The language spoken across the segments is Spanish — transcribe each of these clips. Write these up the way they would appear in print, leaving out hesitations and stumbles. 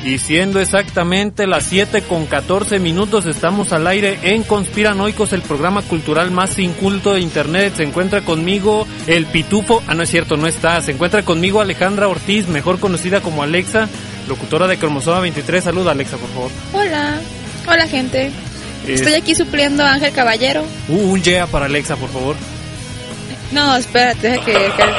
Y siendo exactamente las 7:14, estamos al aire en Conspiranoicos, el programa cultural más inculto de internet. Se encuentra conmigo el Pitufo, no es cierto, no está. Se encuentra conmigo Alejandra Ortiz, mejor conocida como Alexa, locutora de Cromosoma 23. Saluda, Alexa, por favor. Hola gente. Estoy aquí supliendo a Ángel Caballero. Un yeah para Alexa, por favor. No, espérate, deja que...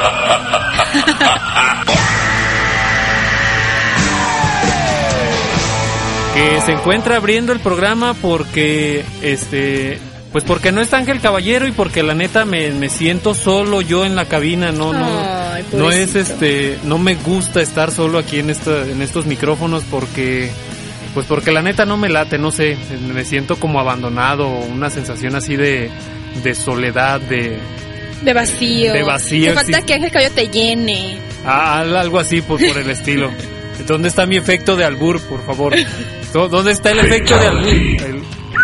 Que se encuentra abriendo el programa porque pues porque no está Ángel Caballero y porque la neta me siento solo yo en la cabina. Ay, no es no me gusta estar solo aquí en estos micrófonos porque la neta no me late, no sé, me siento como abandonado, una sensación así de soledad, de vacío. Te falta que Ángel Caballero te llene. Algo así por el estilo. ¿Dónde está mi efecto de albur, por favor? ¿Dónde está el efecto de albur?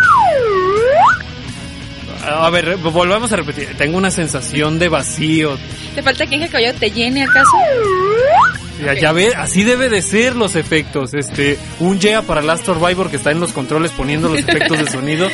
A ver, volvamos a repetir. Tengo una sensación de vacío. ¿Te falta que Ángel Caballero te llene, acaso? Ya ve, así debe de ser los efectos. Un yeah para Last Survivor que está en los controles poniendo los efectos de sonido.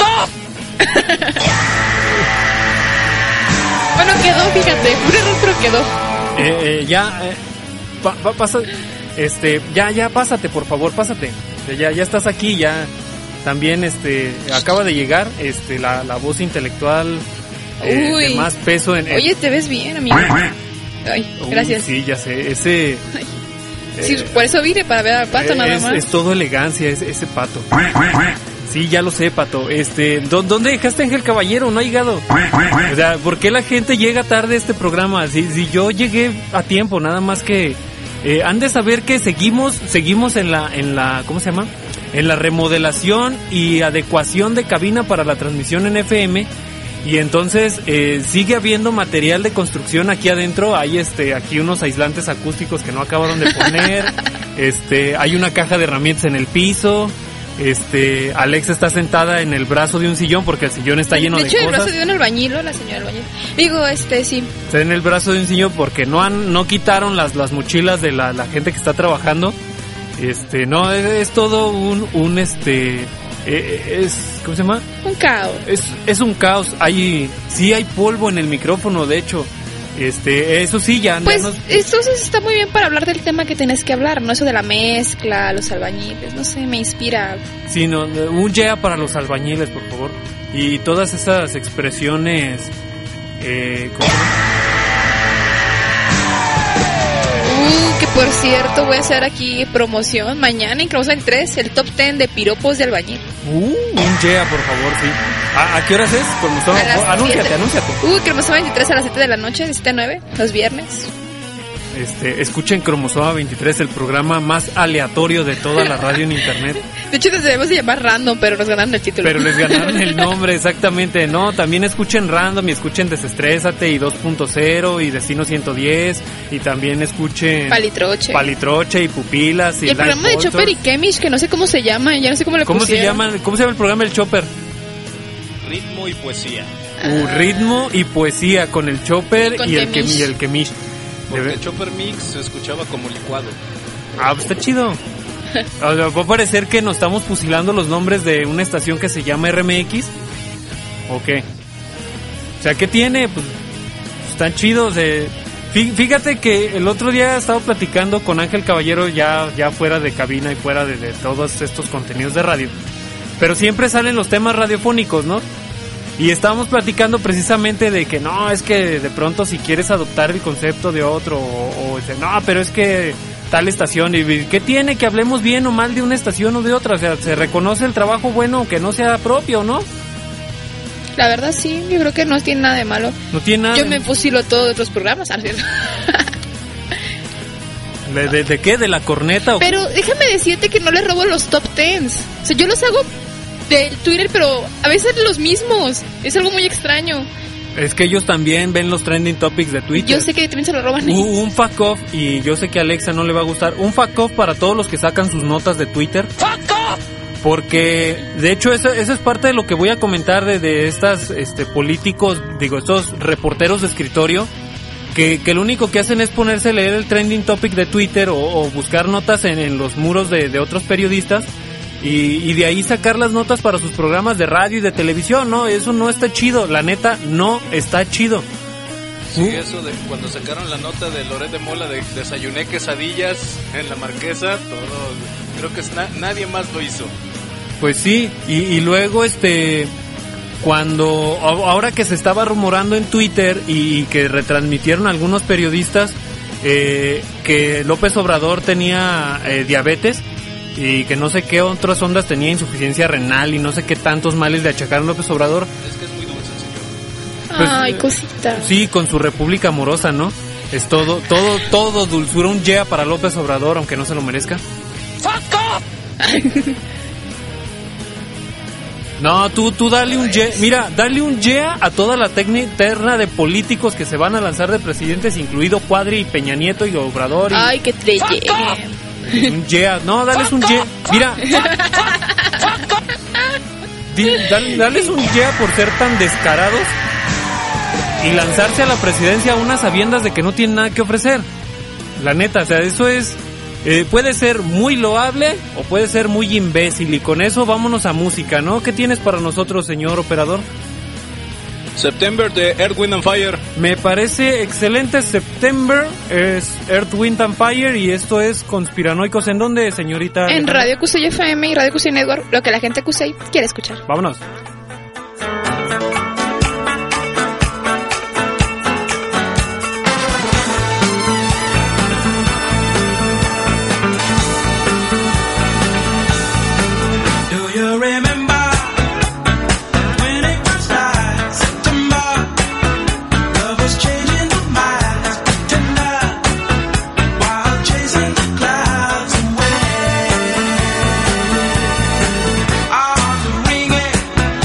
Bueno, quedó, fíjate, un error, pero quedó. Pasa, ya, pásate, por favor, pásate. Ya estás aquí, ya. También, acaba de llegar, la voz intelectual de más peso en... Oye, te ves bien, amigo. Ay, gracias. Sí, ya sé, sí, por eso vine, para ver al Pato nada más. Es todo elegancia, ese Pato. Sí, ya lo sé, Pato. ¿Dónde dejaste a Ángel Caballero? No ha llegado. O sea, ¿por qué la gente llega tarde a este programa? Si yo llegué a tiempo, nada más que... han de saber que seguimos en la ¿cómo se llama? En la remodelación y adecuación de cabina para la transmisión en FM. Y entonces sigue habiendo material de construcción aquí adentro. Hay aquí unos aislantes acústicos que no acabaron de poner. Hay una caja de herramientas en el piso. Alexa está sentada en el brazo de un sillón porque el sillón está lleno de cosas. De hecho, el brazo de un albañil, la señora albañil. Digo, sí. Está en el brazo de un sillón porque no quitaron las mochilas de la gente que está trabajando. No, es todo un ¿cómo se llama? Un caos. Es un caos. Hay polvo en el micrófono, de hecho. Eso sí, ya... Pues entonces está muy bien para hablar del tema que tenés que hablar, ¿no? Eso de la mezcla, los albañiles, no sé, me inspira. Sí, no, un yeah para los albañiles, por favor. Y todas esas expresiones... ¿cómo? Que por cierto voy a hacer aquí promoción mañana en Cromosoma 23, el top 10 de piropos de albañil. Un yeah, por favor, sí. ¿A qué horas es? Anúnciate. Cromosoma 23 a las 7 de la noche, de 7 a 9, los viernes. Escuchen Cromosoma 23, el programa más aleatorio de toda la radio en internet. De hecho, nos debemos de llamar Random, pero nos ganaron el título. Pero les ganaron el nombre, exactamente. No, también escuchen Random y escuchen Desestrésate y 2.0 y Destino 110 y también escuchen... Palitroche y Pupilas y el programa de Chopper y Kemish, que no sé cómo se llama, ya no sé cómo le pusieron. ¿Cómo se llama el programa del Chopper? Ritmo y poesía. Ritmo y poesía con el Chopper y el Kemish. Porque el Chopper Mix se escuchaba como licuado. Pues está chido. O sea, va a parecer que nos estamos fusilando los nombres de una estación que se llama RMX. ¿O qué? O sea, ¿qué tiene? Pues están chidos. Fíjate que el otro día estaba platicando con Ángel Caballero ya fuera de cabina y fuera de todos estos contenidos de radio. Pero siempre salen los temas radiofónicos, ¿no? Y estábamos platicando precisamente de que no, es que de pronto si quieres adoptar el concepto de otro o no, pero es que tal estación, y ¿qué tiene que hablemos bien o mal de una estación o de otra? O sea, se reconoce el trabajo bueno aunque no sea propio, ¿no? La verdad sí, yo creo que no tiene nada de malo. No tiene nada. Yo me fusilo todos los programas, ¿cierto? ¿De qué? ¿De la corneta? Pero déjame decirte que no les robo los top 10. O sea, yo los hago del Twitter, pero a veces los mismos. Es algo muy extraño. Es que ellos también ven los trending topics de Twitter. Yo sé que también se lo roban. Un fuck off, y yo sé que a Alexa no le va a gustar. Un fuck off para todos los que sacan sus notas de Twitter. ¡Fuck off! Porque, de hecho, eso es parte de lo que voy a comentar de estas políticos, estos reporteros de escritorio, que lo único que hacen es ponerse a leer el trending topic de Twitter o buscar notas en los muros de otros periodistas y de ahí sacar las notas para sus programas de radio y de televisión, ¿no? Eso no está chido, la neta no está chido. Sí, eso de cuando sacaron la nota de Loret de Mola de desayuné quesadillas en la Marquesa, todo, creo que nadie más lo hizo. Pues sí, y luego cuando ahora que se estaba rumorando en Twitter y que retransmitieron algunos periodistas que López Obrador tenía diabetes y que no sé qué otras ondas tenía, insuficiencia renal y no sé qué tantos males le achacaron a López Obrador. Es que es muy dulce el señor. Pues, ay, cosita. Sí, con su república amorosa, ¿no? Es todo dulzura, un yeah para López Obrador, aunque no se lo merezca. ¡Fuck off! No, tú dale un yeah, mira, dale un yeah a toda la terna de políticos que se van a lanzar de presidentes, incluido Cuadri y Peña Nieto y Obrador. Ay, que te llegue. Un yeah, no, dales un yeah, mira. Dales un yeah por ser tan descarados y lanzarse a la presidencia a unas sabiendas de que no tienen nada que ofrecer. La neta, o sea, eso es... puede ser muy loable o puede ser muy imbécil y con eso vámonos a música, ¿no? ¿Qué tienes para nosotros, señor operador? September de Earth, Wind and Fire. Me parece excelente. September es Earth, Wind and Fire y esto es Conspiranoicos. ¿En dónde, señorita? En Radio Cusey FM y Radio Cusey Network, lo que la gente Cusey quiere escuchar. Vámonos. Ringing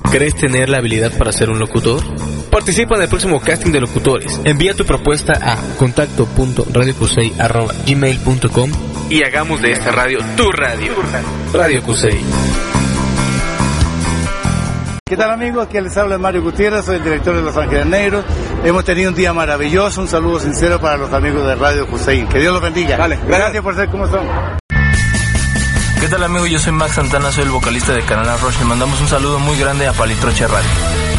¿Crees tener la habilidad para ser un locutor? Participa en el próximo casting de locutores. Envía tu propuesta a contacto.radiocusey@gmail.com y hagamos de esta radio tu radio. Radio Cusey. ¿Qué tal, amigos? Aquí les habla Mario Gutiérrez, soy el director de Los Ángeles Negros. Hemos tenido un día maravilloso, un saludo sincero para los amigos de Radio Cusey. Que Dios los bendiga. Vale, gracias por ser como son. ¿Qué tal, amigos? Yo soy Max Santana, soy el vocalista de Canal Rush. Le mandamos un saludo muy grande a Palitroche Radio.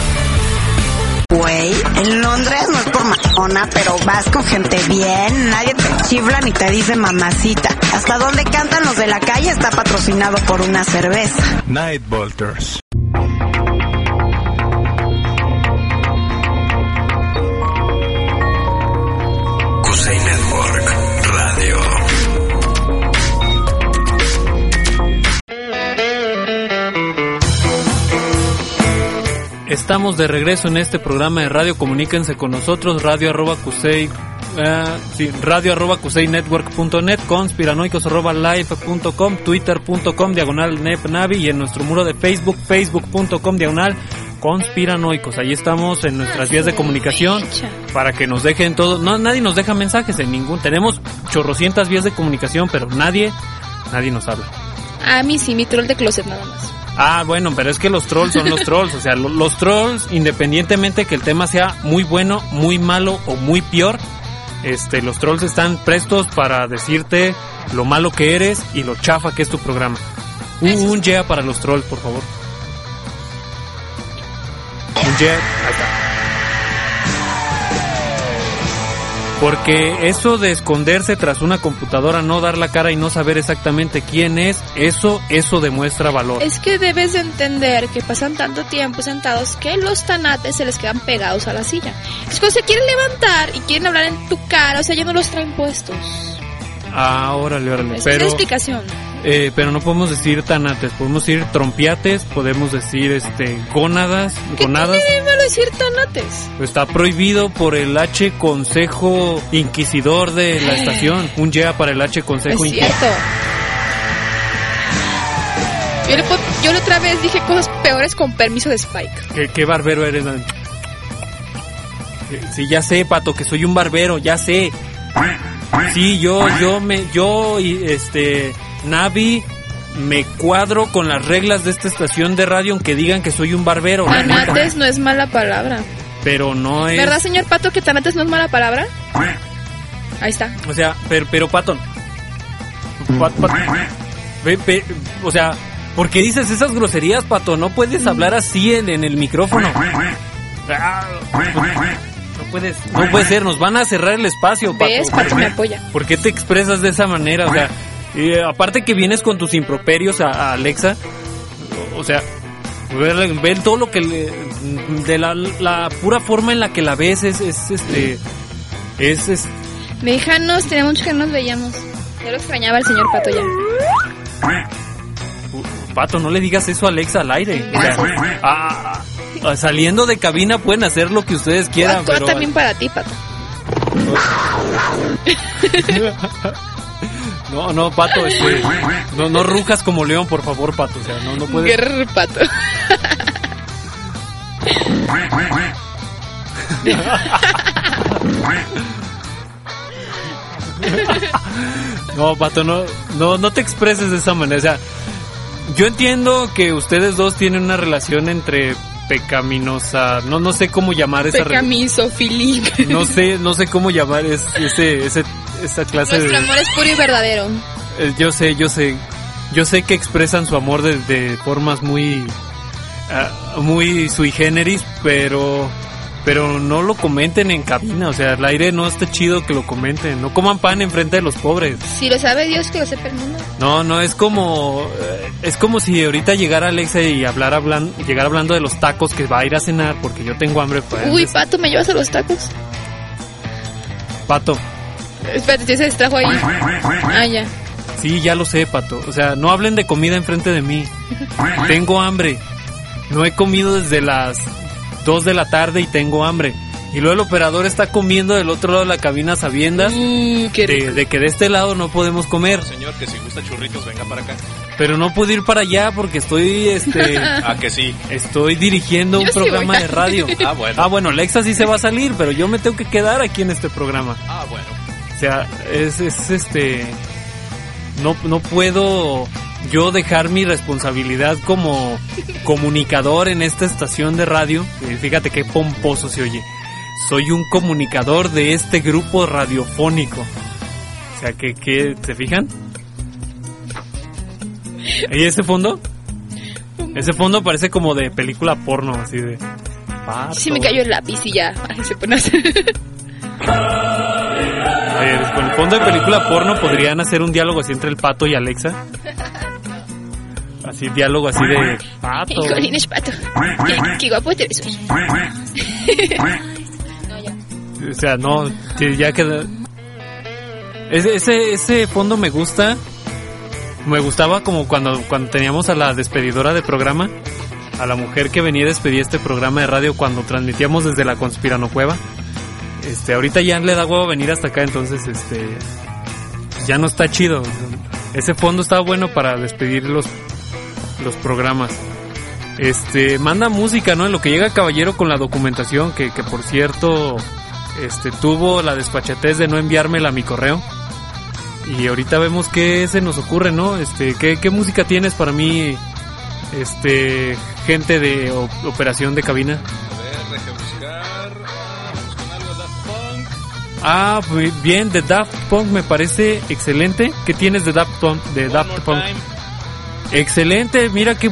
Güey, en Londres no es por mamona, pero vas con gente bien, nadie te chifla ni te dice mamacita. Hasta donde cantan los de la calle está patrocinado por una cerveza. Night Volters. Cusey Network Radio. Estamos de regreso en este programa de radio. Comuníquense con nosotros, radio@cuseynetwork.net, conspiranoicos@live.com, twitter.com/nepnavi y en nuestro muro de Facebook, facebook.com/conspiranoicos. Ahí estamos en nuestras vías de comunicación para que nos dejen todo. No, nadie nos deja mensajes en ningún. Tenemos chorrocientas vías de comunicación, pero nadie nos habla. A mí sí, mi troll de closet nada más. Ah, bueno, pero es que los trolls son los trolls. O sea, los trolls, independientemente que el tema sea muy bueno, muy malo o muy peor, los trolls están prestos para decirte lo malo que eres y lo chafa que es tu programa. Un yeah para los trolls, por favor. Un yeah, ahí está. Porque eso de esconderse tras una computadora, no dar la cara y no saber exactamente quién es, eso demuestra valor. Es que debes de entender que pasan tanto tiempo sentados que los tanates se les quedan pegados a la silla. Es cuando se quieren levantar y quieren hablar en tu cara, o sea, ya no los traen puestos. Ah, órale. Esa es la explicación. Pero no podemos decir tanates, podemos decir trompiates, podemos decir gónadas. ¿Qué tiene de malo decir tanates? Está prohibido por el H Consejo Inquisidor de la estación. Un yeah para el H Consejo Inquisidor. Es cierto. Yo la otra vez dije cosas peores con permiso de Spike. ¿Qué barbero eres? Sí, ya sé, Pato, que soy un barbero, ya sé. Sí, Navi, me cuadro con las reglas de esta estación de radio aunque digan que soy un barbero. Tanates no es mala palabra. Pero no es... ¿Verdad, señor Pato, que tanates no es mala palabra? Ahí está. O sea, pero Pato... o sea, ¿por qué dices esas groserías, Pato? No puedes hablar así en el micrófono. No puede ser, nos van a cerrar el espacio, Pato. ¿Ves? Pato me apoya. ¿Por qué te expresas de esa manera? O sea... aparte que vienes con tus improperios a Alexa, o sea, ver todo lo que de la pura forma en la que la ves es Déjanos, tenía mucho que no nos veíamos. Ya lo extrañaba el señor Pato ya. Pato, no le digas eso a Alexa al aire. O sea, saliendo de cabina pueden hacer lo que ustedes quieran, pero también para ti, Pato. No, Pato, no rujas como león, por favor, Pato, o sea, no puedes. Guerrero, Pato. No, Pato, no te expreses de esa manera, o sea, yo entiendo que ustedes dos tienen una relación entre pecaminosa, no sé cómo llamar esa pecamisofilia. No sé cómo llamar esa clase Nuestro amor es puro y verdadero. Yo sé que expresan su amor de formas muy sui generis, pero no lo comenten en cabina, o sea, el aire no está chido que lo comenten, no coman pan enfrente de los pobres. Si lo sabe Dios, que lo sepa el mundo. No, es como si ahorita llegara Alexa y llegara hablando de los tacos que va a ir a cenar porque yo tengo hambre. Uy, Pato, ¿me llevas a los tacos? Pato. Espérate, ya se distrajo ahí. Ah, ya. Sí, ya lo sé, Pato. O sea, no hablen de comida enfrente de mí. Tengo hambre. No he comido desde las 2 de la tarde y tengo hambre. Y luego el operador está comiendo del otro lado de la cabina a sabiendas de que de este lado no podemos comer. Señor, que si gusta churritos, venga para acá. Pero no puedo ir para allá porque estoy que sí. Estoy dirigiendo un programa de radio. Bueno, Alexa sí se va a salir, pero yo me tengo que quedar aquí en este programa. Bueno. O sea, no puedo yo dejar mi responsabilidad como comunicador en esta estación de radio. Fíjate qué pomposo se oye. Soy un comunicador de este grupo radiofónico. O sea, que ¿se fijan? ¿Y ese fondo? Ese fondo parece como de película porno, así de... Sí, me cayó el lápiz y ya. Ay, se pone a hacer... Con el fondo de película porno podrían hacer un diálogo así entre el Pato y Alexa. Así, diálogo así de... Pato. Colín es Pato. Qué guapo te ves hoy. O sea, no, ya queda... Ese fondo me gusta. Me gustaba como cuando teníamos a la despedidora de programa, a la mujer que venía a despedir este programa de radio cuando transmitíamos desde la Conspiranocueva. Ahorita ya le da huevo venir hasta acá, entonces ya no está chido. Ese fondo estaba bueno para despedir los programas. Manda música, ¿no? En lo que llega Caballero con la documentación, que por cierto tuvo la desfachatez de no enviármela a mi correo. Y ahorita vemos qué se nos ocurre, ¿no? ¿Qué música tienes para mí, gente de operación de cabina? A ver, deja buscar. Buscan algo de Ah, Daft Punk. muy bien, de Daft Punk me parece excelente. ¿Qué tienes de Daft Punk? Excelente, mira qué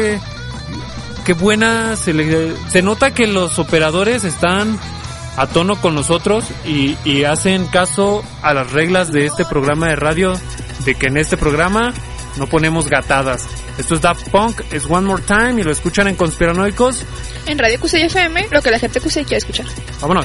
buena. Se nota que los operadores están a tono con nosotros y hacen caso a las reglas de este programa de radio, de que en este programa no ponemos gatadas. Esto es Daft Punk, es One More Time y lo escuchan en Conspiranoicos en Radio Cusey FM, lo que la gente Cusey quiere escuchar. Vámonos.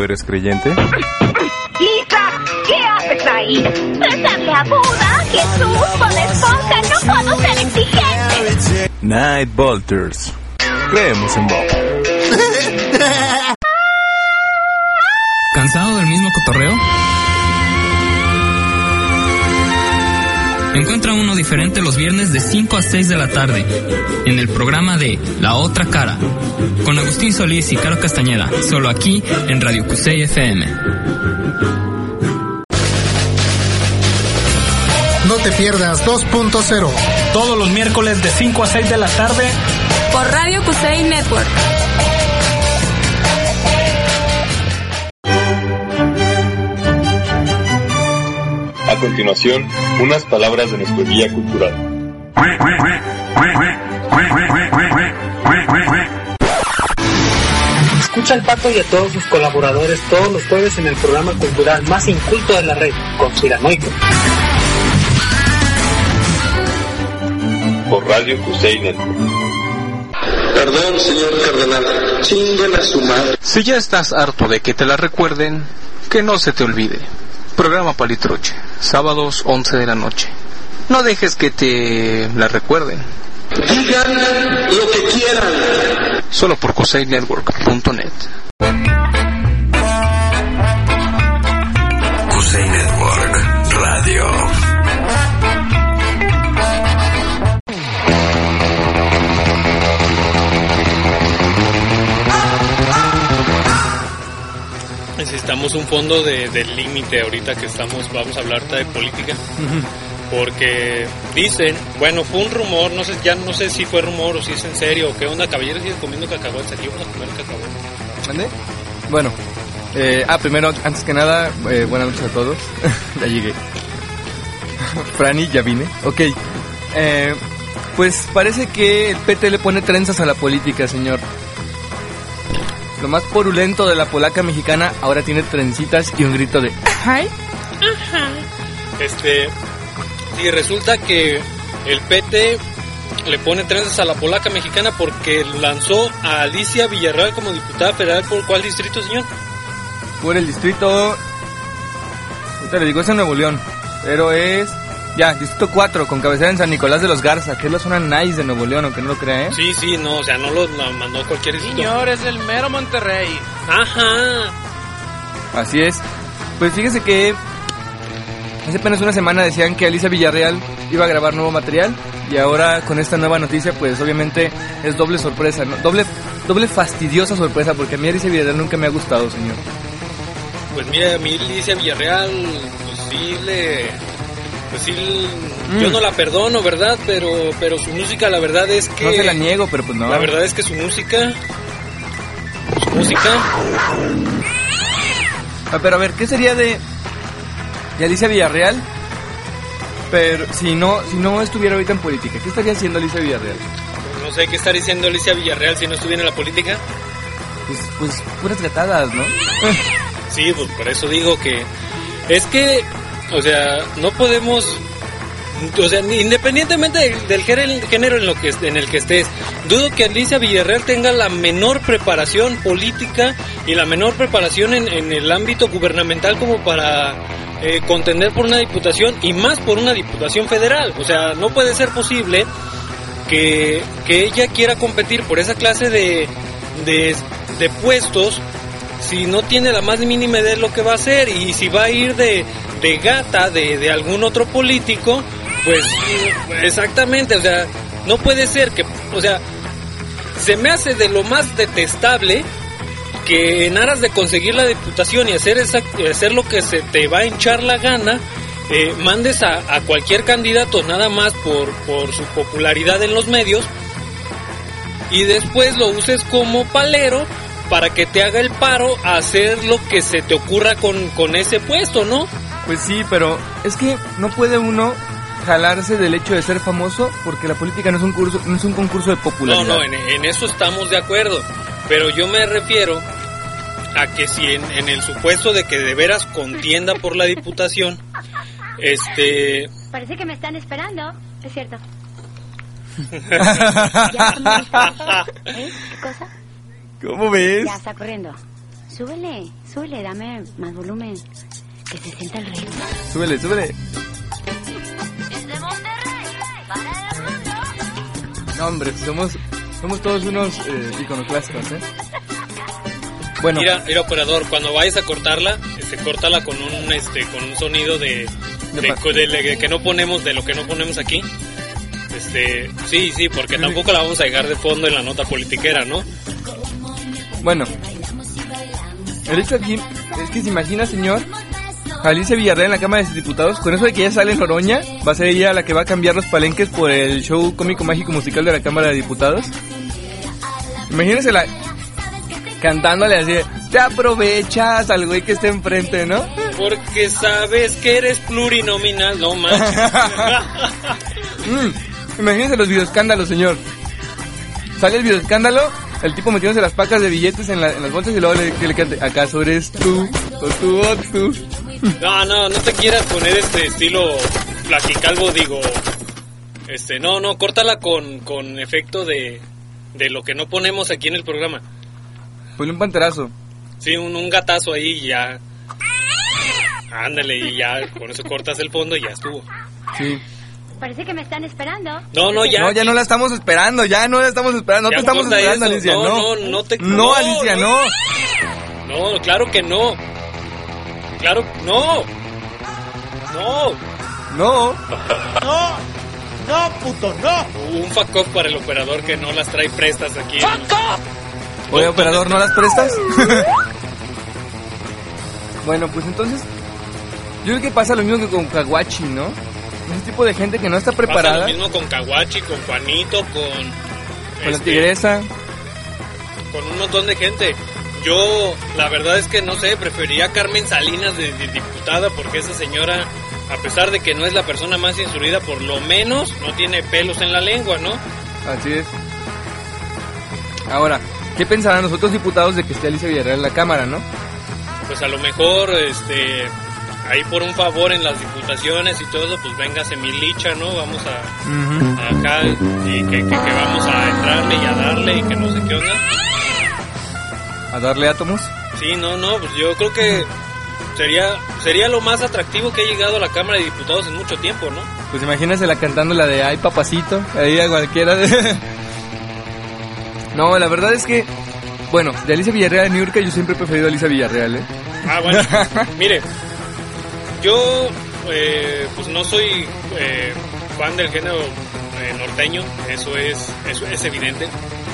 ¿tú eres creyente? Lisa, ¿qué haces ahí? Rezarle a Buda, Jesús, Bob Esponja, no puedo ser exigente. Night Bolters. Creemos en Bob. ¿Cansado del mismo cotorreo? Encuentra uno diferente los viernes de 5 a 6 de la tarde en el programa de La Otra Cara con Agustín Solís y Caro Castañeda, solo aquí en Radio Cusey FM. No te pierdas 2.0 todos los miércoles de 5 a 6 de la tarde por Radio Cusey Network. A continuación, unas palabras de nuestro guía cultural. Escucha al Pato y a todos sus colaboradores todos los jueves en el programa cultural más inculto de la red, Conspiranoico. Por Radio Cusey Network. Perdón, señor cardenal, chinguen a su madre. Si ya estás harto de que te la recuerden, que no se te olvide. Programa Palitruche, sábados 11 de la noche. No dejes que te la recuerden. Digan lo que quieran. Solo por CuseyNetwork.net. Cusey Network Radio. Necesitamos un fondo de límite ahorita que vamos a hablar de política. Porque dicen, bueno, fue un rumor, ya no sé si fue rumor o si es en serio o qué onda, caballeros, siguen comiendo cacahuetes, aquí vamos a comer cacahuetes. ¿Mande? Bueno, primero, antes que nada, buenas noches a todos. Ya llegué. Franny, ya vine. Ok. Pues parece que el PT le pone trenzas a la política, señor. Lo más porulento de la polaca mexicana ahora tiene trencitas y un grito de ¡ay! Ajá. Sí, resulta que el PT le pone trenzas a la polaca mexicana porque lanzó a Alicia Villarreal como diputada federal. ¿Por cuál distrito, señor? Por el distrito... ahorita le digo, es en Nuevo León, pero es... distrito 4, con cabecera en San Nicolás de los Garza, que es la zona nice de Nuevo León, aunque no lo crea, ¿eh? Sí, no, o sea, no lo mandó cualquier distrito. Señor, es el mero Monterrey. Ajá. Así es. Pues fíjese que hace apenas una semana decían que Alicia Villarreal iba a grabar nuevo material, y ahora con esta nueva noticia, pues obviamente es doble sorpresa, ¿no? Doble fastidiosa sorpresa, porque a mí Alicia Villarreal nunca me ha gustado, señor. Pues mira, a mí Alicia Villarreal, yo no la perdono, ¿verdad? Pero su música, la verdad es que... No se la niego, pero pues no. La verdad es que su música... Pero a ver, ¿qué sería de Alicia Villarreal? Pero si no estuviera ahorita en política, ¿qué estaría haciendo Alicia Villarreal? No sé qué estaría haciendo Alicia Villarreal si no estuviera en la política. Pues puras gatadas, ¿no? Sí, pues por eso digo que... Es que... O sea, no podemos, o sea, independientemente del género en el que estés, dudo que Alicia Villarreal tenga la menor preparación política y la menor preparación en el ámbito gubernamental como para contender por una diputación, y más por una diputación federal. O sea, no puede ser posible que ella quiera competir por esa clase de puestos si no tiene la más mínima idea de lo que va a hacer, y si va a ir de gata de algún otro político, pues exactamente, o sea, no puede ser que, o sea, se me hace de lo más detestable que en aras de conseguir la diputación y hacer lo que se te va a hinchar la gana, mandes a cualquier candidato nada más por su popularidad en los medios, y después lo uses como palero para que te haga el paro a hacer lo que se te ocurra con ese puesto, ¿no? Pues sí, pero es que no puede uno jalarse del hecho de ser famoso, porque la política no es un concurso de popularidad. No, en eso estamos de acuerdo, pero yo me refiero a que si en el supuesto de que de veras contienda por la diputación, Parece que me están esperando, es cierto. ¿Ya? ¿Qué cosa? ¿Qué cosa? ¿Cómo ves? Ya está corriendo. Súbele, dame más volumen. Que se sienta el ritmo. Súbele. Desde Monterrey, para el mundo. No, hombre, somos todos unos iconoclastas, ¿eh? Bueno. Mira, operador, cuando vayas a cortarla, córtala con un sonido de que no ponemos, de lo que no ponemos aquí. Sí, porque tampoco la vamos a dejar de fondo en la nota politiquera, ¿no? Bueno, el hecho aquí es que se imagina, señor, Alicia Villarreal en la Cámara de Diputados, con eso de que ella sale en Noroña, va a ser ella la que va a cambiar los palenques por el show cómico mágico musical de la Cámara de Diputados. Imagínensela cantándole así, te aprovechas al güey que está enfrente, ¿no? Porque sabes que eres plurinominal, no manches. Imagínense los videoescándalos, señor. Sale el videoescándalo, el tipo metiéndose las pacas de billetes en las bolsas y luego le canta, ¿acaso eres tú? ¿O tú? No te quieras poner estilo platicalvo, digo. No, córtala con efecto de lo que no ponemos aquí en el programa. Ponle un panterazo. Sí, un gatazo ahí y ya. Ándale, y ya con eso cortas el fondo y ya estuvo. Sí. Parece que me están esperando. No, ya. No, ya no la estamos esperando, No te estamos esperando, eso. Alicia, No, Alicia, no. No, claro que no. Claro, no. No, puto, no. Un fuck off para el operador que no las trae prestas aquí. ¡Fuck off! Oye, operador, ¿no las prestas? Bueno, pues entonces, yo creo que pasa lo mismo que con Caguachi, ¿no? Ese tipo de gente que no está preparada. Pasa lo mismo con Caguachi, con Juanito, con la tigresa. Con un montón de gente. Yo, la verdad es que no sé, prefería a Carmen Salinas de diputada, porque esa señora, a pesar de que no es la persona más instruida, por lo menos no tiene pelos en la lengua, ¿no? Así es. Ahora, ¿qué pensarán los otros diputados de que esté Alicia Villarreal en la Cámara, no? Pues a lo mejor, ahí por un favor en las diputaciones y todo eso, pues véngase mi licha, ¿no? Vamos a acá y que vamos a entrarle y a darle y que no sé qué onda. ¿A darle átomos? Sí, no, pues yo creo que sería lo más atractivo que ha llegado a la Cámara de Diputados en mucho tiempo, ¿no? Pues imagínensela cantando la de ay papacito, ahí a cualquiera de... No, la verdad es que, bueno, de Alicia Villarreal a Niurka yo siempre he preferido a Alicia Villarreal, ¿eh? Ah, bueno, mire, yo pues no soy fan del género norteño, eso es evidente.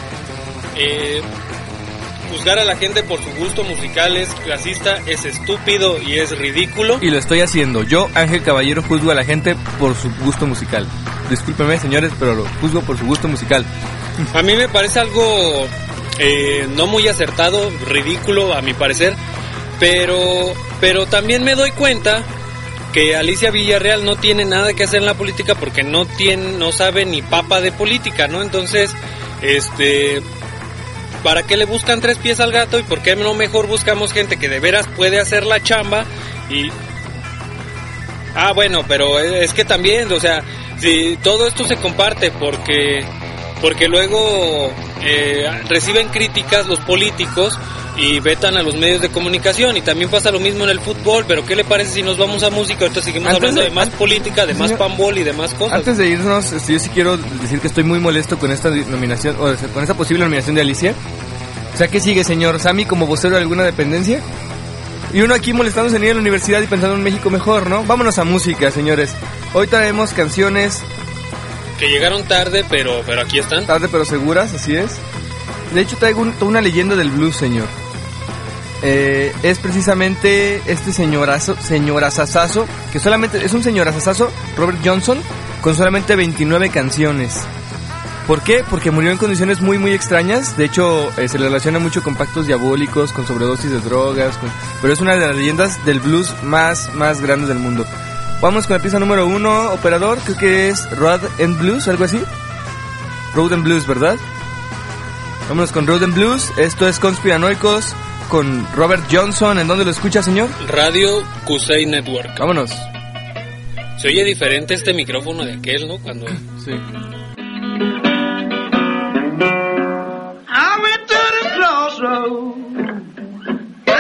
Juzgar a la gente por su gusto musical es clasista, es estúpido y es ridículo. Y lo estoy haciendo. Yo, Ángel Caballero, juzgo a la gente por su gusto musical. Discúlpenme, señores, pero lo juzgo por su gusto musical. A mí me parece algo no muy acertado, ridículo a mi parecer, pero también me doy cuenta que Alicia Villarreal no tiene nada que hacer en la política porque no sabe ni papa de política, ¿no? Entonces, ¿para qué le buscan tres pies al gato? ¿Y por qué no mejor buscamos gente que de veras puede hacer la chamba? Y... Ah, bueno, pero es que también, o sea, si todo esto se comparte porque luego reciben críticas los políticos y vetan a los medios de comunicación, y también pasa lo mismo en el fútbol. Pero ¿qué le parece si nos vamos a música? Ahorita seguimos hablando de más política, de más panball y de más cosas. Antes de irnos, yo sí quiero decir que estoy muy molesto con esta nominación, o sea, con esta posible nominación de Alicia. O sea, ¿qué sigue, señor Sammy, como vocero de alguna dependencia? Y uno aquí molestándose en ir a la universidad y pensando en México mejor, ¿no? Vámonos a música, señores. Hoy traemos canciones que llegaron tarde, pero aquí están. Tarde pero seguras, así es. De hecho traigo toda una leyenda del blues, señor. Es precisamente este señorazazazo, que solamente es un señorazazazo, Robert Johnson, con solamente 29 canciones. ¿Por qué? Porque murió en condiciones muy muy extrañas. De hecho, se le relaciona mucho con pactos diabólicos, con sobredosis de drogas, pero es una de las leyendas del blues más grandes del mundo. Vamos con la pieza número 1, operador, creo que es Road and Blues, algo así. Road and Blues, ¿verdad? Vámonos con Road and Blues. Esto es Conspiranoicos con Robert Johnson. ¿En dónde lo escucha, señor? Radio Kusei Network. Vámonos. Se oye diferente este micrófono de aquel, ¿no? Cuando... Sí. I went to the crossroads,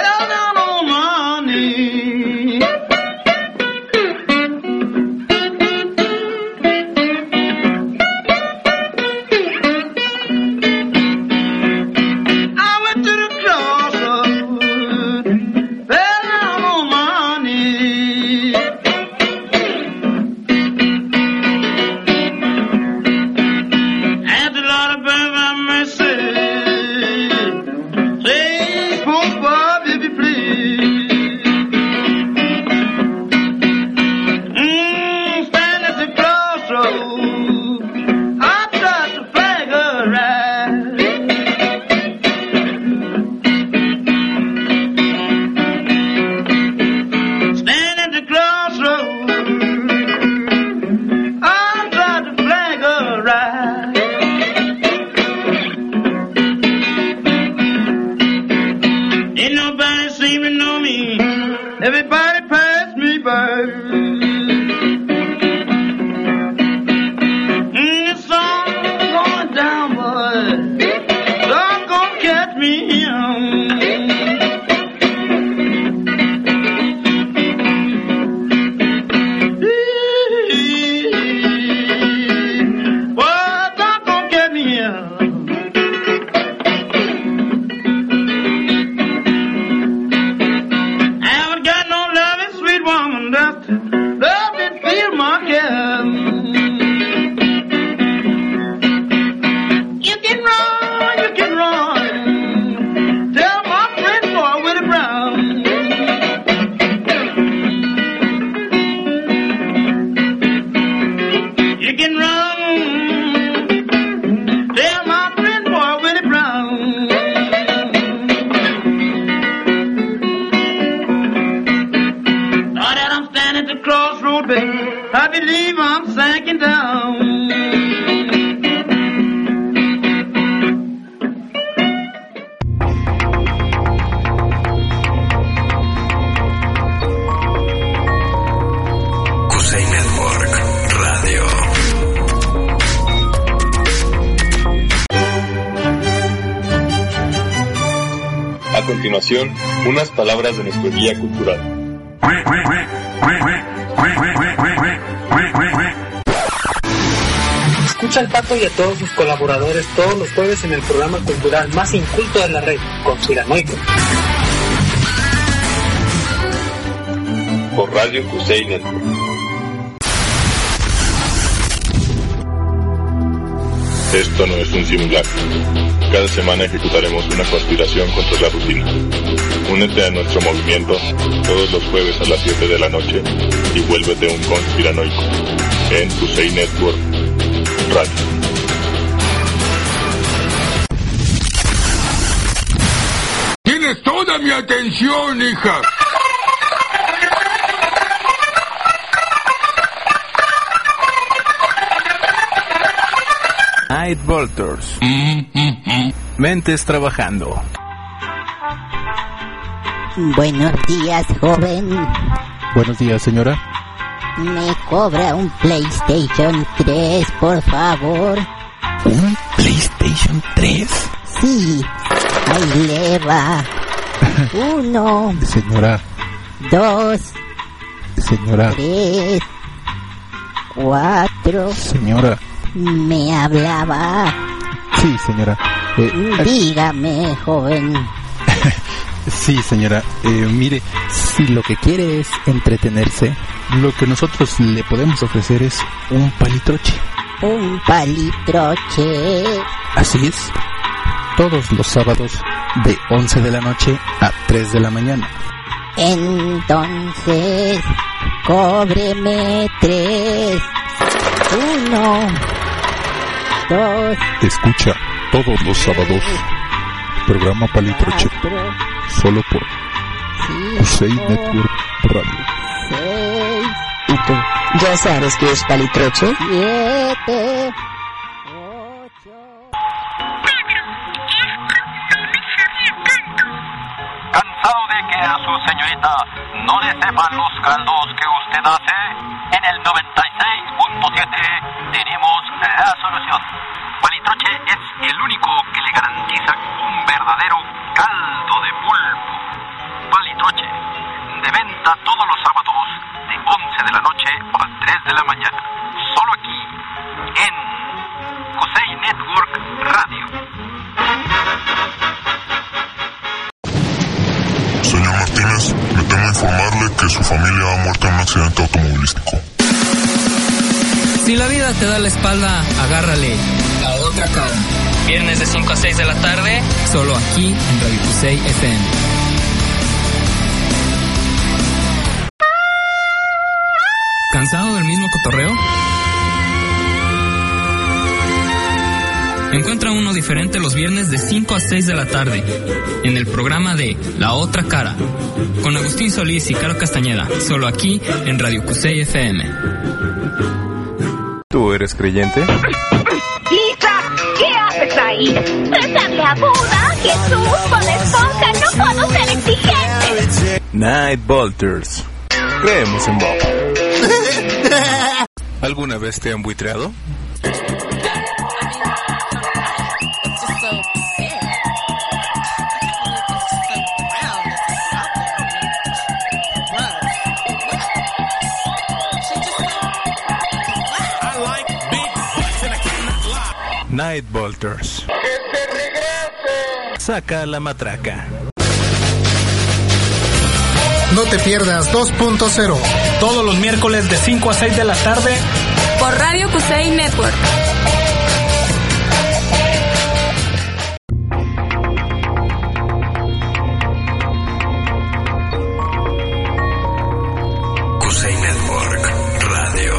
continuación, unas palabras de nuestro guía cultural. Escucha al Pato y a todos sus colaboradores todos los jueves en el programa cultural más inculto de la red, Conspiranoico. Por Radio Cusey Network. Esto no es un simulacro. Cada semana ejecutaremos una conspiración contra la rutina. Únete a nuestro movimiento todos los jueves a las 7 de la noche y vuélvete un conspiranoico en Cusey Network Radio. Tienes toda mi atención, hija. Night Volters. Mentes trabajando. Buenos días, joven. Buenos días, señora. Me cobra un PlayStation 3, por favor. ¿Un PlayStation 3? Sí, ahí le va. 1. Señora. 2. Señora. 3. 4. Señora. Me hablaba. Sí, señora. Dígame, joven. Sí, señora. Mire, si lo que quiere es entretenerse, lo que nosotros le podemos ofrecer es un palitroche. ¿Un palitroche? Así es. Todos los sábados de 11 de la noche a 3 de la mañana. Entonces, cóbreme 3. 1, 2. Escucha todos los sábados programa Palitroche, solo por Cusey Network Radio. 6. ¿Y tú? ¿Ya sabes qué es Palitroche? 7. ¿Cansado de que a su señorita no le sepan los caldos que usted hace? En el 96.7 tenemos la solución. Palitroche es el único que le garantiza un verdadero caldo de pulpo. Palitroche, de venta todos los sábados de 11 de la noche a 3 de la mañana. Solo aquí, en Cusey Network Radio. Señor Martínez, me temo informarle que su familia ha muerto en un accidente automovilístico. Si la vida te da la espalda, agárrale la otra cara. Viernes de 5 a 6 de la tarde, solo aquí en Radio Cusey FM. ¿Cansado del mismo cotorreo? Encuentra uno diferente los viernes de 5 a 6 de la tarde en el programa de La Otra Cara con Agustín Solís y Caro Castañeda, solo aquí en Radio Cusey FM. ¿Tú eres creyente? Lisa, ¿qué haces ahí? Rezarle a Buda, Jesús, Bob Esponja, no puedo ser exigente. Night Volters. Creemos en Bob. ¿Alguna vez te han buitreado? Night Volters. Saca la matraca. No te pierdas 2.0. Todos los miércoles de 5 a 6 de la tarde. Por Radio Cusey Network. Cusey Network Radio.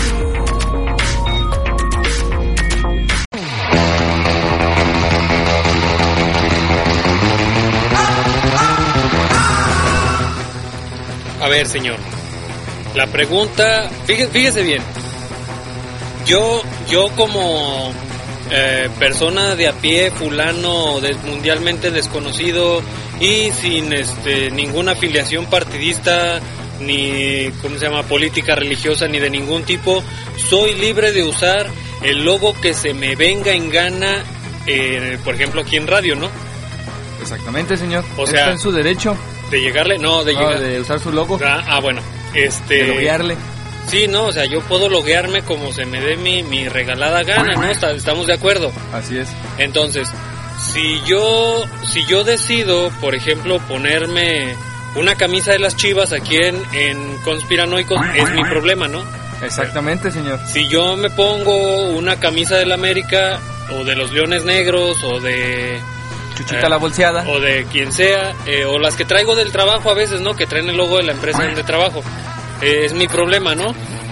A ver, señor, la pregunta, fíjese bien, yo como persona de a pie, fulano, mundialmente desconocido y sin ninguna afiliación partidista, ni política religiosa, ni de ningún tipo, soy libre de usar el logo que se me venga en gana, por ejemplo aquí en radio, ¿no? Exactamente, señor. O sea, está en su derecho. ¿De llegarle? No, de usar su logo. Bueno. De loguearle. Sí, no, o sea, yo puedo loguearme como se me dé mi regalada gana, ¿no? Estamos de acuerdo. Así es. Entonces, si yo decido, por ejemplo, ponerme una camisa de las Chivas aquí en Conspiranoicos, es mi problema, ¿no? Exactamente, señor. Si yo me pongo una camisa del América o de los Leones Negros o de Chuchita la bolseada o de quien sea, o las que traigo del trabajo a veces, ¿no? Que traen el logo de la empresa donde trabajo, es mi problema, ¿no?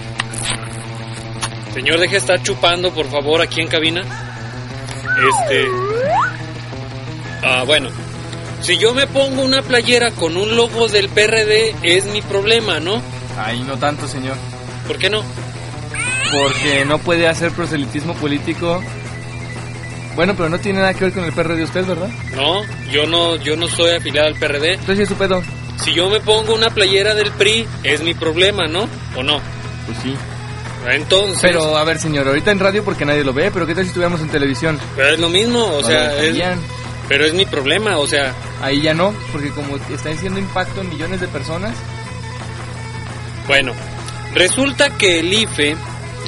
Señor, deje de estar chupando, por favor, aquí en cabina. Bueno, si yo me pongo una playera con un logo del PRD, es mi problema, ¿no? Ahí no tanto, señor. ¿Por qué no? Porque no puede hacer proselitismo político. Bueno, pero no tiene nada que ver con el PRD usted, ¿verdad? No, yo no soy afiliado al PRD. Entonces es su pedo. Si yo me pongo una playera del PRI, es mi problema, ¿no? ¿O no? Pues sí. Entonces... Pero, a ver, señor, ahorita en radio porque nadie lo ve, pero ¿qué tal si estuviéramos en televisión? Pero es lo mismo, o sea, pero es mi problema, o sea... Ahí ya no, porque como está haciendo impacto en millones de personas... Bueno, resulta que el IFE,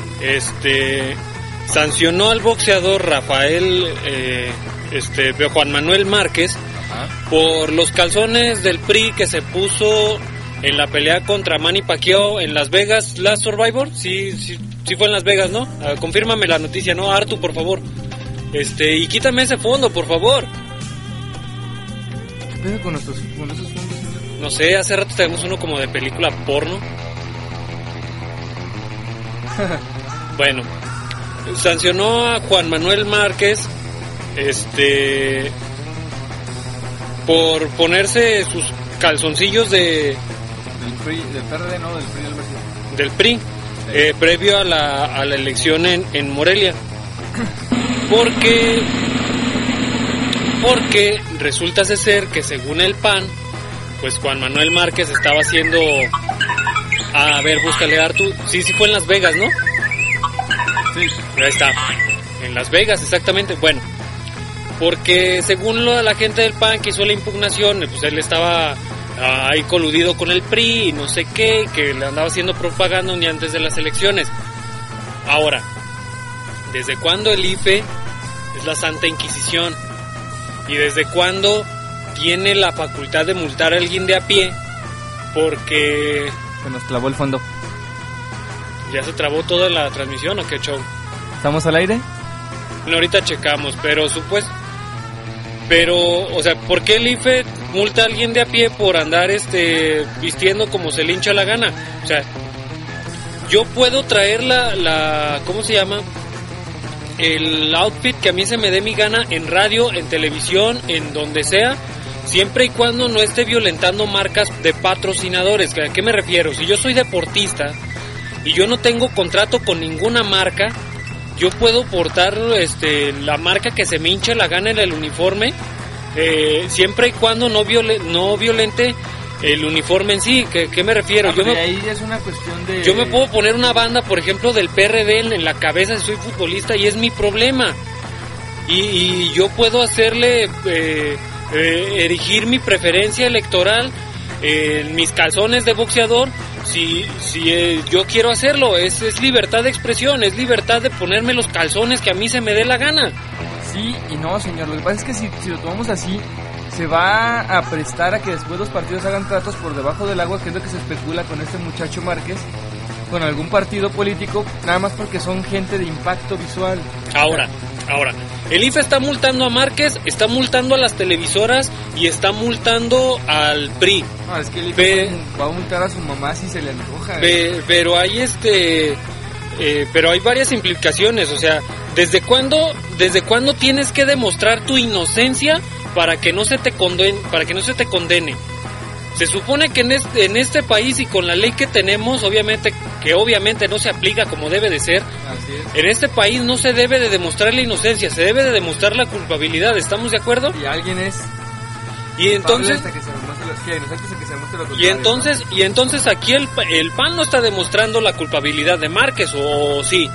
sancionó al boxeador Rafael, Juan Manuel Márquez, por los calzones del PRI que se puso en la pelea contra Manny Pacquiao en Las Vegas, Last Survivor. Sí fue en Las Vegas, ¿no? Confírmame la noticia, ¿no? Artu, por favor. Y quítame ese fondo, por favor. ¿Qué pasa con esos fondos, señor? No sé, hace rato tenemos uno como de película porno. Bueno, sancionó a Juan Manuel Márquez, por ponerse sus calzoncillos del PRD, no, del PRI, previo a la elección en Morelia. Porque resulta ser que según el PAN, pues Juan Manuel Márquez estaba haciendo... A ver, búscale, Artu. Sí fue en Las Vegas, ¿no? Sí. Ahí está. En Las Vegas, exactamente. Bueno, porque según la gente del PAN que hizo la impugnación, pues él estaba ahí coludido con el PRI y no sé qué, que le andaba haciendo propaganda un día antes de las elecciones. Ahora, ¿desde cuándo el IFE es la Santa Inquisición? ¿Y desde cuándo tiene la facultad de multar a alguien de a pie? Porque... Se nos clavó el fondo. ¿Ya se trabó toda la transmisión o qué show? ¿Estamos al aire? No, ahorita checamos, pero o sea, ¿por qué el IFE multa a alguien de a pie por andar vistiendo como se le hincha la gana? O sea, yo puedo traer ¿cómo se llama? El outfit que a mí se me dé mi gana en radio, en televisión, en donde sea, siempre y cuando no esté violentando marcas de patrocinadores. ¿A qué me refiero? Si yo soy deportista y yo no tengo contrato con ninguna marca, yo puedo portar la marca que se me hinche la gana en el uniforme, siempre y cuando no violente el uniforme en sí. ¿Qué me refiero? Ahí es una cuestión de... Yo me puedo poner una banda, por ejemplo, del PRD en la cabeza si soy futbolista y es mi problema. Y yo puedo hacerle... erigir mi preferencia electoral en mis calzones de boxeador si yo quiero hacerlo. Es libertad de expresión, es libertad de ponerme los calzones que a mí se me dé la gana. Sí y no, señor, lo que pasa es que si lo tomamos así, se va a prestar a que después los partidos hagan tratos por debajo del agua, que es lo que se especula con este muchacho Márquez, con algún partido político, nada más porque son gente de impacto visual. Ahora, el IFE está multando a Márquez, está multando a las televisoras y está multando al PRI. No, es que el IFE va a multar a su mamá si se le antoja. Pero hay pero hay varias implicaciones, o sea, ¿desde cuándo tienes que demostrar tu inocencia para que no se te condene? Se supone que en este país y con la ley que tenemos, obviamente no se aplica como debe de ser. Así es. En este país no se debe de demostrar la inocencia, se debe de demostrar la culpabilidad. ¿Estamos de acuerdo? Y alguien es... Y entonces... Hasta que se demuestre y entonces aquí el PAN no está demostrando la culpabilidad de Márquez, ¿o sí?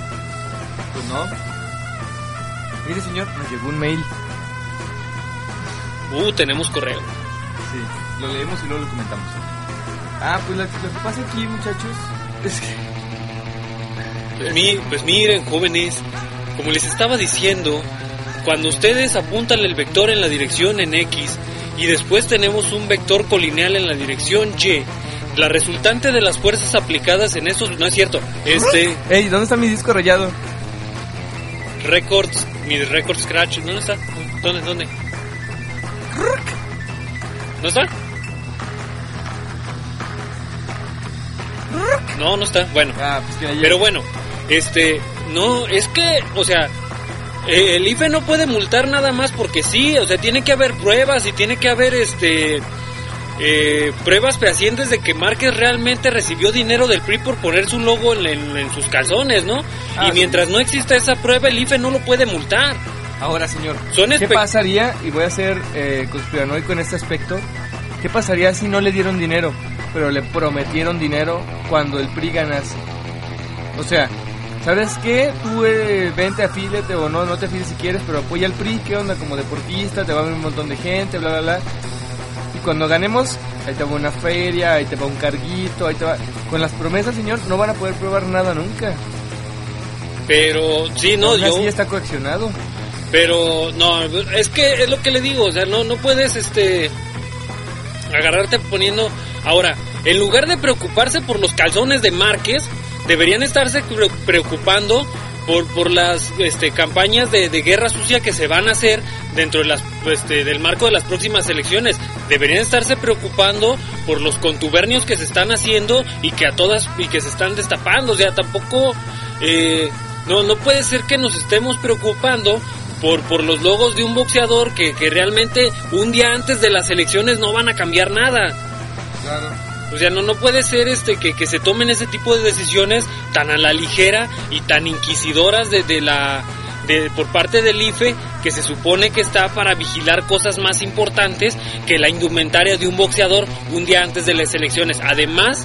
Pues no. Mire, señor, nos llegó un mail. Tenemos correo. Sí, lo leemos y luego lo comentamos. Pues lo que pasa aquí, muchachos, es que... Pues miren, jóvenes, como les estaba diciendo, cuando ustedes apuntan el vector en la dirección en X y después tenemos un vector colineal en la dirección Y, la resultante de las fuerzas aplicadas en esos... No es cierto, Ey, ¿dónde está mi disco rayado? Mi record scratch, ¿dónde está? ¿Dónde? ¿No está? No está, bueno. Pero bueno, no, es que, o sea, el IFE no puede multar nada más porque sí, o sea, tiene que haber pruebas y tiene que haber, pruebas fehacientes de que Márquez realmente recibió dinero del PRI por poner su logo en sus calzones, ¿no? Y mientras no exista esa prueba, el IFE no lo puede multar. Ahora, señor, ¿qué pasaría, y voy a ser conspiranoico en este aspecto, qué pasaría si no le dieron dinero, pero le prometieron dinero cuando el PRI ganase? O sea, ¿sabes qué? Tú vente, afíliate o no te afílies si quieres, pero apoya al PRI, ¿qué onda? Como deportista, te va a ver un montón de gente, bla, bla, bla. Y cuando ganemos, ahí te va una feria, ahí te va un carguito, ahí te va... Con las promesas, señor, no van a poder probar nada nunca. Pero, sí, no, yo... Así está coaccionado. Pero, no, es que es lo que le digo, o sea, no puedes, agarrarte poniendo... Ahora, en lugar de preocuparse por los calzones de Márquez, deberían estarse preocupando por las campañas de guerra sucia que se van a hacer dentro de del marco de las próximas elecciones. Deberían estarse preocupando por los contubernios que se están haciendo y que se están destapando. O sea, tampoco no puede ser que nos estemos preocupando por los logos de un boxeador que realmente un día antes de las elecciones no van a cambiar nada. Claro. O sea, no puede ser que se tomen ese tipo de decisiones tan a la ligera y tan inquisidoras por parte del IFE, que se supone que está para vigilar cosas más importantes que la indumentaria de un boxeador un día antes de las elecciones. Además,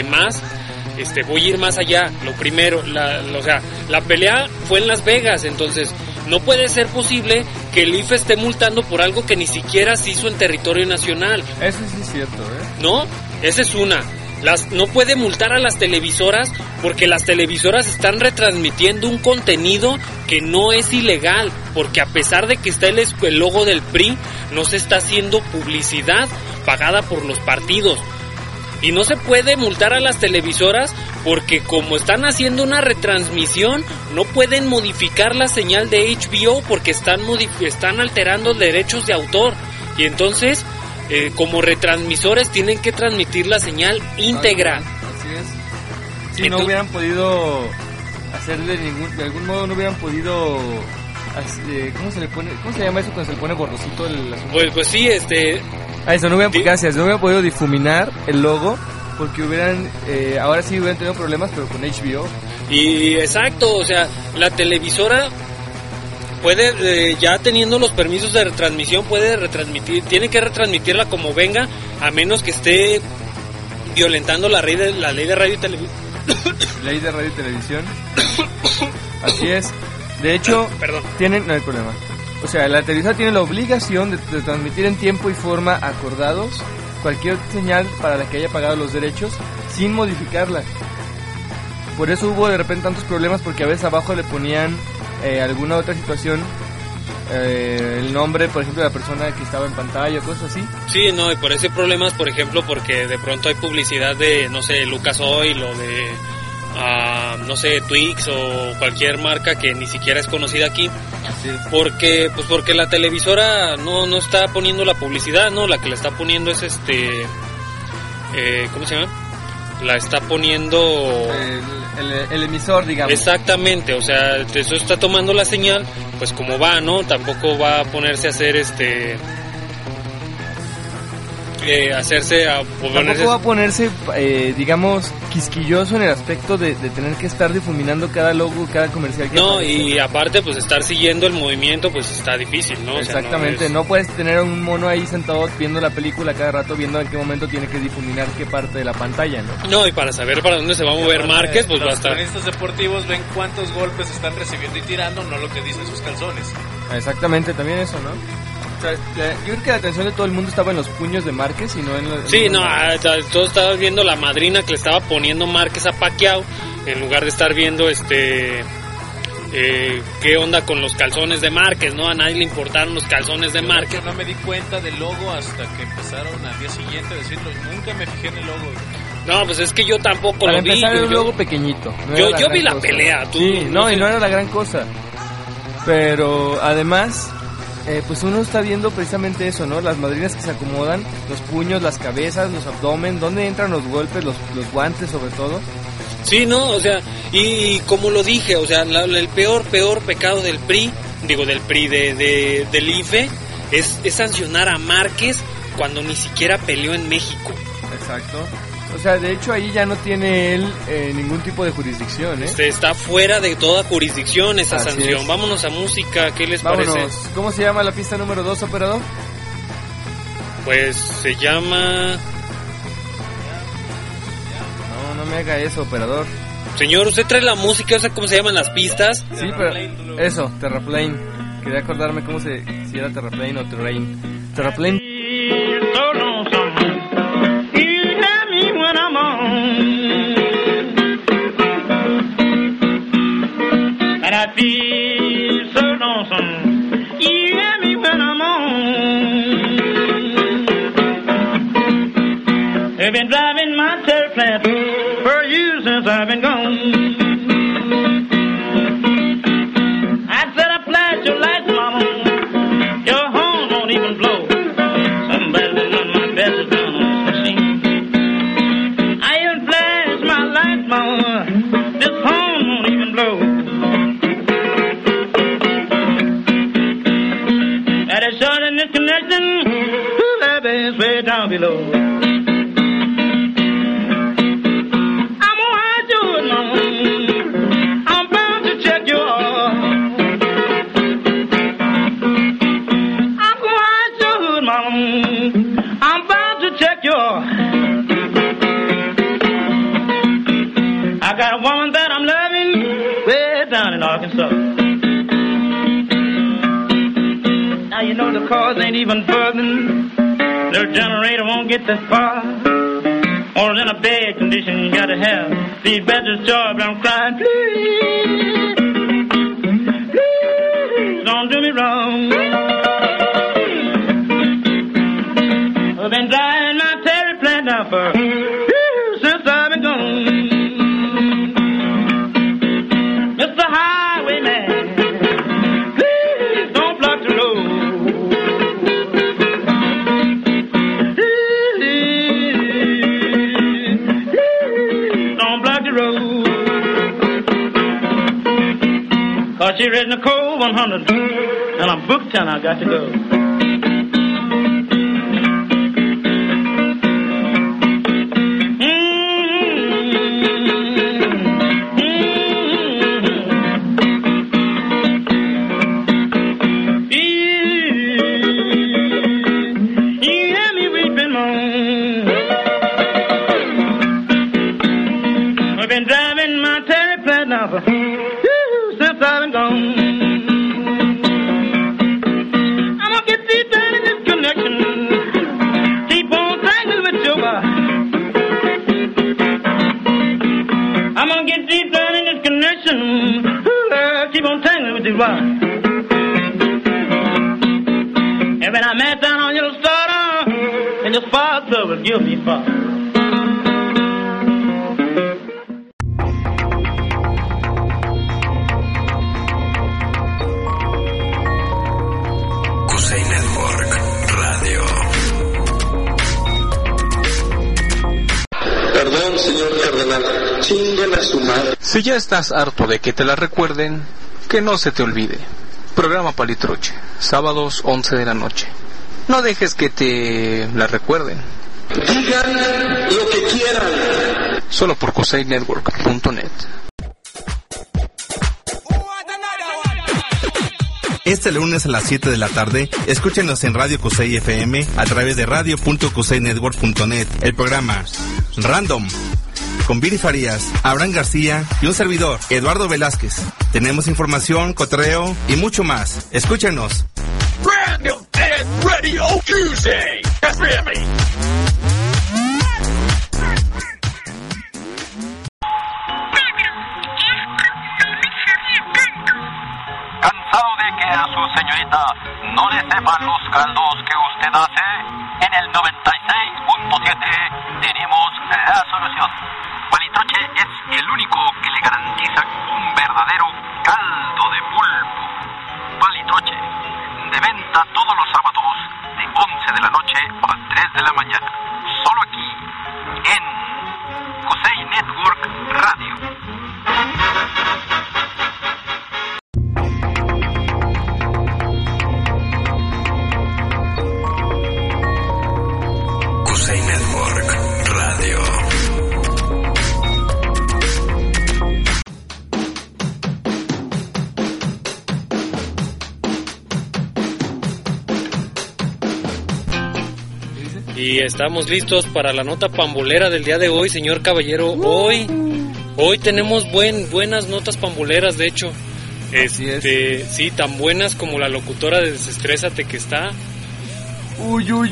voy a ir más allá. Lo primero, la pelea fue en Las Vegas, entonces no puede ser posible que el IFE esté multando por algo que ni siquiera se hizo en territorio nacional. Eso sí es cierto, ¿eh? ¿No? Esa es una. No puede multar a las televisoras porque las televisoras están retransmitiendo un contenido que no es ilegal, porque a pesar de que está el logo del PRI, no se está haciendo publicidad pagada por los partidos. Y no se puede multar a las televisoras porque como están haciendo una retransmisión, no pueden modificar la señal de HBO porque están alterando derechos de autor. Y entonces, como retransmisores, tienen que transmitir la señal íntegra. Así es. Si no hubieran podido hacer de algún modo, no hubieran podido... ¿Cómo se llama eso cuando se le pone borrosito el asunto? Pues sí, eso, no hubieran podido difuminar el logo porque ahora sí hubieran tenido problemas, pero con HBO. Y exacto, o sea, la televisora puede, ya teniendo los permisos de retransmisión, puede retransmitir, tiene que retransmitirla como venga, a menos que esté violentando la ley de radio y televisión. Ley de radio y televisión. Así es. De hecho, no hay problema. O sea, la televisora tiene la obligación de transmitir en tiempo y forma acordados cualquier señal para la que haya pagado los derechos sin modificarla. Por eso hubo de repente tantos problemas, porque a veces abajo le ponían alguna otra situación, el nombre, por ejemplo, de la persona que estaba en pantalla, cosas así. Sí, no, y por ese problemas, por ejemplo, porque de pronto hay publicidad de, no sé, Lucas Oil o de... no sé, Twix o cualquier marca que ni siquiera es conocida aquí, porque la televisora no está poniendo la publicidad, no, la que la está poniendo es ¿cómo se llama? La está poniendo el emisor, digamos. Exactamente, o sea, eso está tomando la señal, pues como va, ¿no? Tampoco va a ponerse a hacer tampoco va a ponerse, digamos, quisquilloso en el aspecto de tener que estar difuminando cada logo, cada comercial que no, aparece. Y aparte, pues estar siguiendo el movimiento, pues está difícil, ¿no? Exactamente, o sea, no puedes tener un mono ahí sentado viendo la película cada rato, viendo en qué momento tiene que difuminar qué parte de la pantalla, ¿no? No, y para saber para dónde se va a mover Márquez, pues va a estar... Los cronistas deportivos ven cuántos golpes están recibiendo y tirando, no lo que dicen sus calzones. Exactamente, también eso, ¿no? sea, yo creo que la atención de todo el mundo estaba en los puños de Márquez y no en los... Sí, no, todos estaban viendo la madrina que le estaba poniendo Márquez a Pacquiao, en lugar de estar viendo qué onda con los calzones de Márquez, ¿no? A nadie le importaron los calzones de Márquez. No me di cuenta del logo hasta que empezaron al día siguiente a decirlo. Nunca me fijé en el logo. No, pues es que yo tampoco Para lo vi. empezar, era un logo pequeñito. No yo vi la pelea, tú. Sí, no, y no era la gran cosa. Pero además, pues uno está viendo precisamente eso, ¿no? Las madrinas que se acomodan, los puños, las cabezas, los abdomen, dónde entran los golpes, los guantes sobre todo. Sí, no, o sea, y como lo dije, o sea, el peor pecado del PRI, del IFE, es sancionar a Márquez cuando ni siquiera peleó en México. Exacto. O sea, de hecho ahí ya no tiene él ningún tipo de jurisdicción, ¿eh? Está fuera de toda jurisdicción esa Así sanción. es. Vámonos a música, ¿qué les Vámonos. parece? ¿Cómo se llama la pista número 2, operador? Pues se llama... No me haga eso, operador. Señor, usted trae la música, o sea, ¿cómo se llaman las pistas? Sí, pero eso, Terraplane. Quería acordarme si era Terraplane o Terrain. Terraplane. I've been driving my terry plant for you since I've been gone. I said I flashed your lights, mama. Your horn won't even blow. Somebody been running my best is down on this machine. I even flashed my lights, mama. This horn won't even blow. That is short in this connection. Who that is way down below. I got a woman that I'm loving way down in Arkansas. Now you know the cars ain't even buzzing. Their generator won't get that far. Or in a bad condition you gotta have these batteries charged. I'm crying, please, please don't do me wrong. I've been driving my terry plant now for since I've been gone. Mr. Highwayman, please don't block the road. Please don't block the road. 'Cause she read Nicole 100 and I'm booked and I got to go. Since I've been gone, I'm gonna get deep down in this connection. Keep on tangling with your wife. I'm gonna get deep down in this connection. Keep on tangling with your wife. And when I met down on your starter, and your father will give me father. Perdón, señor cardenal, chinguen a su madre. Si ya estás harto de que te la recuerden, que no se te olvide. Programa Palitroche, sábados 11 de la noche. No dejes que te la recuerden. Digan lo que quieran. Solo por CosaiNetwork.net. Este lunes a las 7 de la tarde, escúchenos en Radio Cosay FM a través de radio.cosainetwork.net. El programa Random, con Viri Farías, Abraham García y un servidor, Eduardo Velázquez. Tenemos información, cotorreo y mucho más. Escúchenos. Random. ¿Cansado de que a su señorita no le sepan los caldos que usted hace? En el 96.7 tenemos la solución. Palitroche es el único que le garantiza un verdadero caldo de pulpo. Palitroche, de venta todos los sábados de 11 de la noche a 3 de la mañana. Solo aquí, en Cusey Network Radio. Cusey Network Radio. Y estamos listos para la nota pambolera del día de hoy, señor caballero. Hoy tenemos buenas notas pamboleras, de hecho. Sí, tan buenas como la locutora de Desestrésate que está. Uy. Un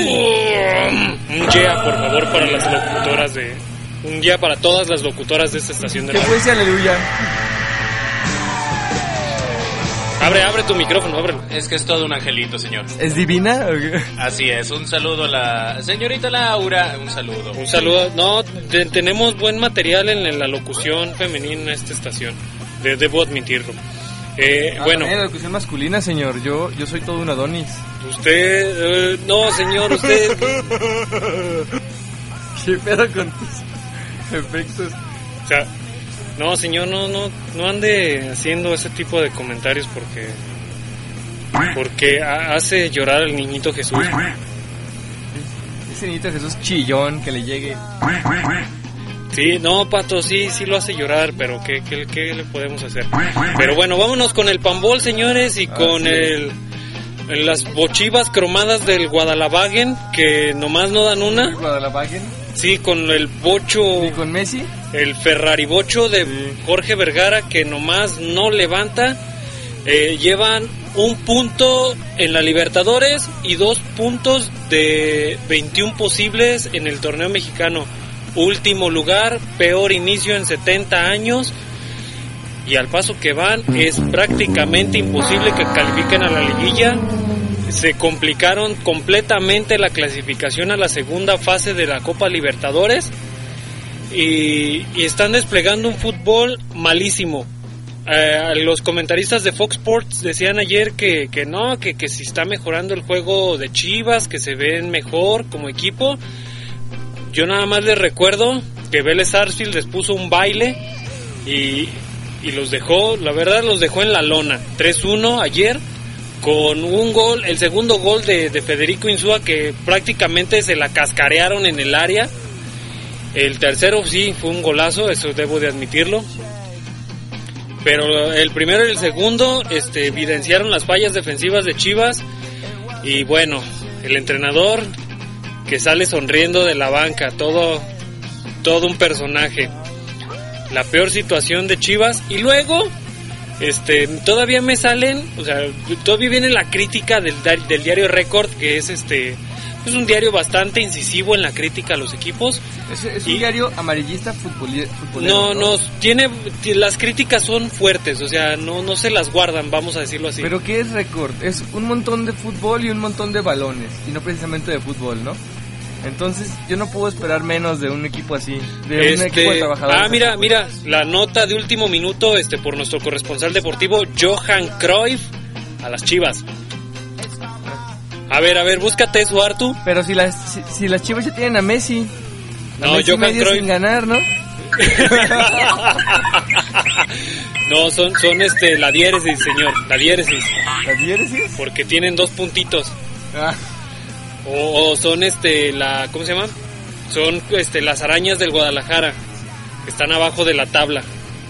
yeah, por favor, para las locutoras de... Un yeah para todas las locutoras de esta estación de radio. ¿Qué fue ese aleluya? Abre tu micrófono, ábrelo. Es que es todo un angelito, señor. ¿Es divina? Así es, un saludo a la señorita Laura, un saludo. Un saludo, no, tenemos buen material en la locución femenina en esta estación, debo admitirlo. Bueno. La locución masculina, señor, yo soy todo un Adonis. Usted, no, señor, usted... ¿Qué pedo con tus efectos? O sea... No, señor, no ande haciendo ese tipo de comentarios porque hace llorar al niñito Jesús. Ese niñito Jesús chillón que le llegue. Sí, no, Pato, sí lo hace llorar, pero ¿qué le podemos hacer? Pero bueno, vámonos con el pambol, señores, y con las bochivas cromadas del Guadalavagen, que nomás no dan una. ¿Guadalavagen? Sí, con el bocho... ¿Y con Messi? El Ferrari bocho de Jorge Vergara, que nomás no levanta. Llevan 1 punto en la Libertadores y 2 puntos de 21 posibles en el torneo mexicano. Último lugar, peor inicio en 70 años. Y al paso que van, es prácticamente imposible que califiquen a la liguilla. Se complicaron completamente la clasificación a la segunda fase de la Copa Libertadores y están desplegando un fútbol malísimo. Los comentaristas de Fox Sports decían ayer que si está mejorando el juego de Chivas, que se ven mejor como equipo. Yo nada más les recuerdo que Vélez Sarsfield les puso un baile y los dejó, la verdad los dejó en la lona. 3-1 ayer, con un gol, el segundo gol de Federico Insúa, que prácticamente se la cascarearon en el área. El tercero sí fue un golazo, eso debo de admitirlo. Pero el primero y el segundo evidenciaron las fallas defensivas de Chivas. Y bueno, el entrenador que sale sonriendo de la banca, todo un personaje. La peor situación de Chivas. Y luego todavía me salen, o sea, todavía viene la crítica del diario Record, que es es un diario bastante incisivo en la crítica a los equipos. Es un diario amarillista futbolero. No, las críticas son fuertes, o sea, no se las guardan, vamos a decirlo así. Pero ¿qué es Record? Es un montón de fútbol y un montón de balones, y no precisamente de fútbol, ¿no? Entonces yo no puedo esperar menos de un equipo así, de un equipo de trabajadores. Mira, la nota de último minuto por nuestro corresponsal deportivo Johan Cruyff a las Chivas. A ver, búscate eso, Artu. Pero si las Chivas ya tienen a Messi. No, Messi Johan Cruyff sin ganar, ¿no? No, son la diéresis, señor, la diéresis. ¿La diéresis? Porque tienen 2 puntitos. Ah. O son ¿cómo se llama? Son las arañas del Guadalajara, que están abajo de la tabla.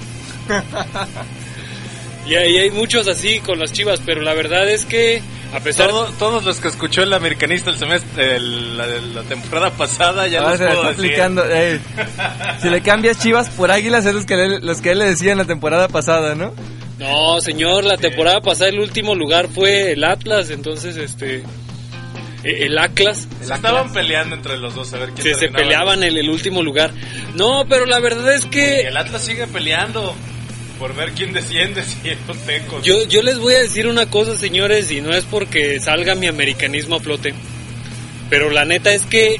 Y hay muchos así con las Chivas, pero la verdad es que a pesar todos los que escuchó el americanista el semestre la temporada pasada ya los puedo decir. Aplicando, si le cambias Chivas por Águilas es los que él le decía en la temporada pasada, ¿no? No, señor, la temporada pasada el último lugar fue el Atlas, entonces el Atlas. Estaban peleando entre los dos a ver quién se peleaban en el último lugar. No, pero la verdad es que... Y el Atlas sigue peleando por ver quién desciende, si los Tecos. Yo les voy a decir una cosa, señores, y no es porque salga mi americanismo a flote, pero la neta es que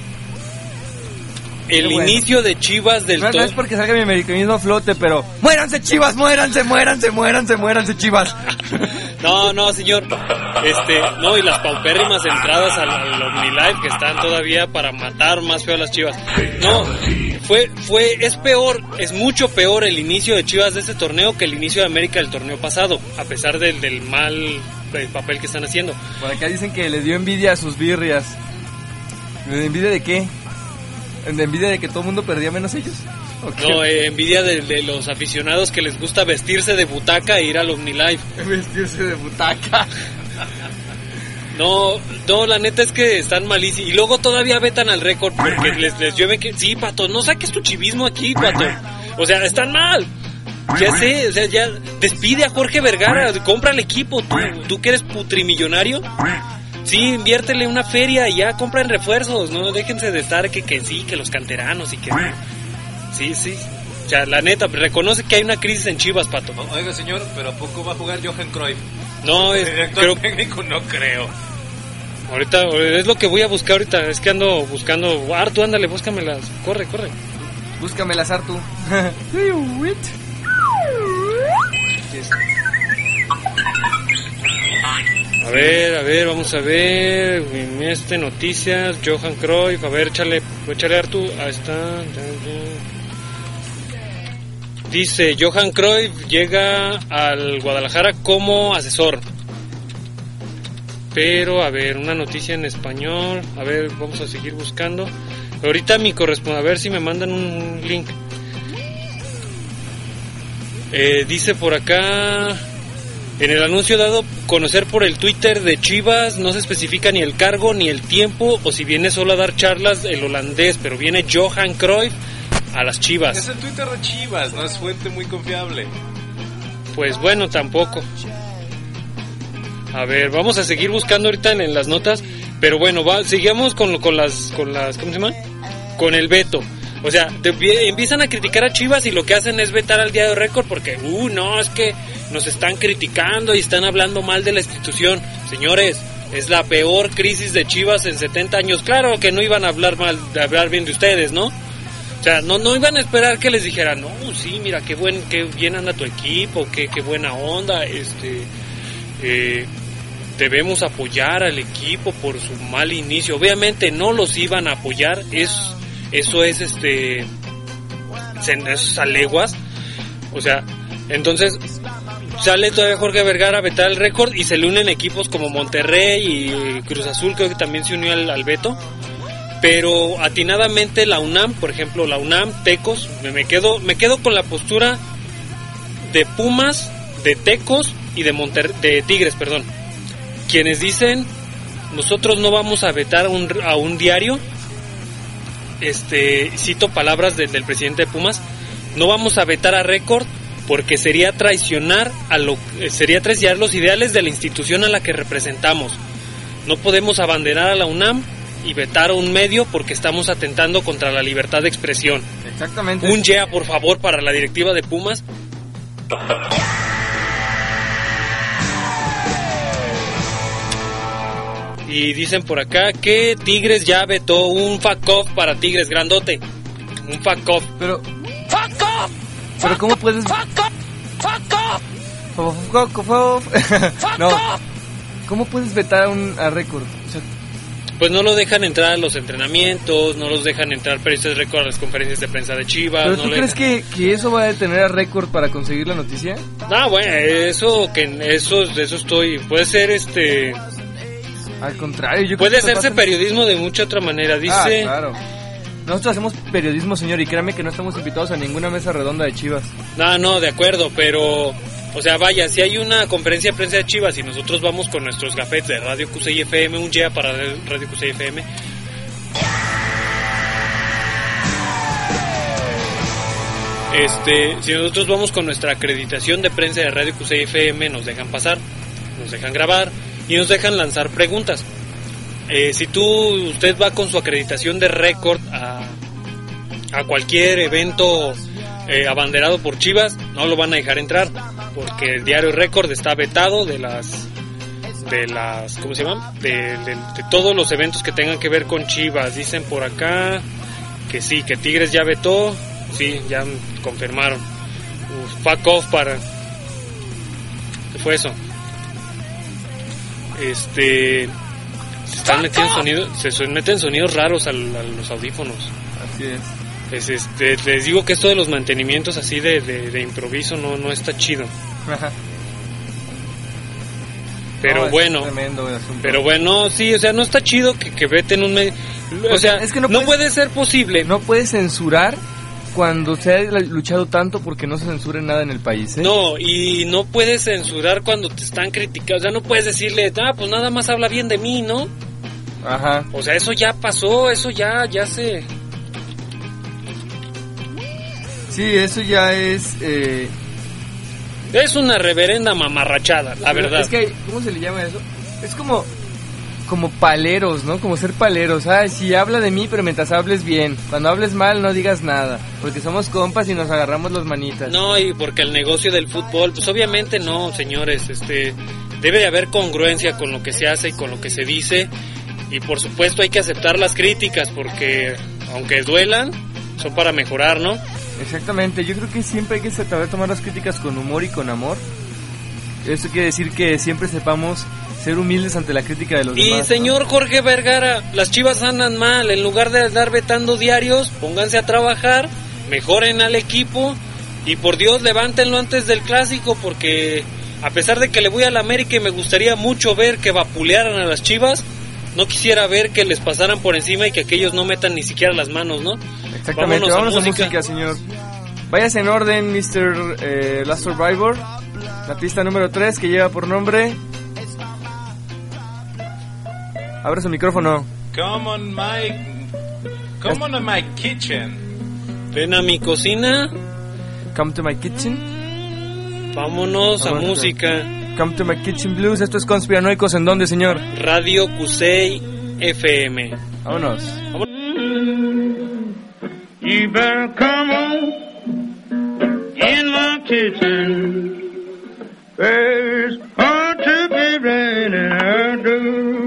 el inicio de Chivas del no es porque salga mi americanismo a flote, pero ¡muéranse Chivas! ¡Muéranse Chivas! No, señor. No, y las paupérrimas entradas al OmniLife que están todavía para matar más feo a las Chivas. No, es peor, es mucho peor el inicio de Chivas de este torneo que el inicio de América del torneo pasado, a pesar del mal papel que están haciendo. Por acá dicen que les dio envidia a sus birrias. ¿Envidia de qué? ¿Envidia de que todo el mundo perdía menos ellos? No, envidia de los aficionados que les gusta vestirse de butaca e ir al OmniLife. Vestirse de butaca. No, la neta es que están malísimos. Y luego todavía vetan al récord porque les llueve que... Sí, Pato, no saques tu chivismo aquí, Pato. O sea, están mal. Ya sé, o sea, ya despide a Jorge Vergara, compra el equipo. ¿Tú que eres putrimillonario? Sí, inviértele una feria y ya compran refuerzos, no déjense de estar que sí, que los canteranos y que... Sí. O sea, la neta, reconoce que hay una crisis en Chivas, Pato. Oiga, señor, pero ¿a poco va a jugar Johan Cruyff? No, director técnico no creo. Ahorita, es lo que voy a buscar ahorita, es que ando buscando... Artu, ándale, búscamelas, corre. Búscamelas, Artu. A ver, vamos a ver. Noticias, Johan Cruyff. A ver, échale Artu. Ahí está. Dice: Johan Cruyff llega al Guadalajara como asesor. Pero, a ver, una noticia en español. A ver, vamos a seguir buscando. Ahorita mi correspondiente, a ver si me mandan un link. Dice por acá: en el anuncio dado a conocer por el Twitter de Chivas, no se especifica ni el cargo ni el tiempo, o si viene solo a dar charlas el holandés, pero viene Johan Cruyff a las Chivas. Es el Twitter de Chivas, no es fuente muy confiable. Pues bueno, tampoco. A ver, vamos a seguir buscando ahorita en las notas, pero bueno, sigamos con las ¿cómo se llama? Con el veto. O sea, empiezan a criticar a Chivas y lo que hacen es vetar al Diario Récord porque, no, es que nos están criticando y están hablando mal de la institución. Señores, es la peor crisis de Chivas en 70 años. Claro que no iban a hablar bien de ustedes, ¿no? O sea, no iban a esperar que les dijeran, no, sí, mira, qué bien anda tu equipo, qué buena onda, debemos apoyar al equipo por su mal inicio. Obviamente no los iban a apoyar, eso es a leguas. O sea, entonces sale todavía Jorge Vergara a vetar el récord y se le unen equipos como Monterrey y Cruz Azul, creo que también se unió al veto. Pero atinadamente la UNAM, por ejemplo, la UNAM, Tecos, me quedo con la postura de Pumas, de Tecos y de Tigres, perdón. Quienes dicen, nosotros no vamos a vetar a un diario. Cito palabras del presidente de Pumas: no vamos a vetar a Récord porque sería traicionar los ideales de la institución a la que representamos. No podemos abanderar a la UNAM y vetar a un medio porque estamos atentando contra la libertad de expresión. Exactamente. Un yeah, por favor, para la directiva de Pumas. Y dicen por acá que Tigres ya vetó un fuck off para Tigres, grandote. Un fuck off. Pero ¿cómo puedes? No. ¿Cómo puedes vetar a Récord? O sea, pues no lo dejan entrar a los entrenamientos, no los dejan entrar periodistas de Récord a las conferencias de prensa de Chivas. ¿Pero tú crees que eso va a detener a Récord para conseguir la noticia? No, bueno, eso estoy. Puede ser Al contrario, yo puede hacerse periodismo de mucha otra manera, dice. Claro. Nosotros hacemos periodismo, señor, y créame que no estamos invitados a ninguna mesa redonda de Chivas. No, de acuerdo, pero... O sea, vaya, si hay una conferencia de prensa de Chivas y nosotros vamos con nuestros gafetes de Radio QCI FM, un yeah para Radio QCI FM. Si nosotros vamos con nuestra acreditación de prensa de Radio QCI FM, nos dejan pasar, nos dejan grabar y nos dejan lanzar preguntas. si usted va con su acreditación de récord a cualquier evento abanderado por Chivas, no lo van a dejar entrar, porque el diario Récord está vetado de las ¿cómo se llama? De todos los eventos que tengan que ver con Chivas. Dicen por acá que sí, que Tigres ya vetó, sí, ya confirmaron. Fuck off para... ¿Qué fue eso? Se meten sonidos raros a los audífonos. Así es. Pues les digo que esto de los mantenimientos así de improviso no está chido. Ajá. Pero bueno, pero bueno, sí, o sea, no está chido que veten un medio. O sea, es que no puede ser posible. No puedes censurar cuando se ha luchado tanto porque no se censure nada en el país, ¿eh? No, y no puedes censurar cuando te están criticando. O sea, no puedes decirle, pues nada más habla bien de mí, ¿no? Ajá. O sea, eso ya pasó, eso ya se... Sí, eso ya es... Es una reverenda mamarrachada, la verdad. Es que, ¿cómo se le llama eso? Es como paleros, ¿no? Como ser paleros. Si habla de mí, pero mientras hables bien. Cuando hables mal, no digas nada. Porque somos compas y nos agarramos las manitas. No, y porque el negocio del fútbol, pues obviamente no, señores. Debe de haber congruencia con lo que se hace y con lo que se dice. Y por supuesto hay que aceptar las críticas, porque aunque duelan, son para mejorar, ¿no? Exactamente, yo creo que siempre hay que saber tomar las críticas con humor y con amor. Eso quiere decir que siempre sepamos ser humildes ante la crítica de los demás. Y señor, ¿no? Jorge Vergara, las Chivas andan mal. En lugar de andar vetando diarios, pónganse a trabajar, mejoren al equipo y por Dios levántenlo antes del clásico, porque a pesar de que le voy a la América y me gustaría mucho ver que vapulearan a las Chivas, no quisiera ver que les pasaran por encima y que aquellos no metan ni siquiera las manos, ¿no? Exactamente, vámonos a música, señor. Váyase en orden, Mr. Last Survivor. La pista número 3 que lleva por nombre... Abre su micrófono. Come on to my kitchen. Ven a mi cocina. Come to my kitchen. Vámonos a música. Come to my kitchen blues. Esto es Conspiranoicos. ¿En dónde, señor? Radio Cusey FM. Vámonos. You better come on in my kitchen. There's hard to be raining out do.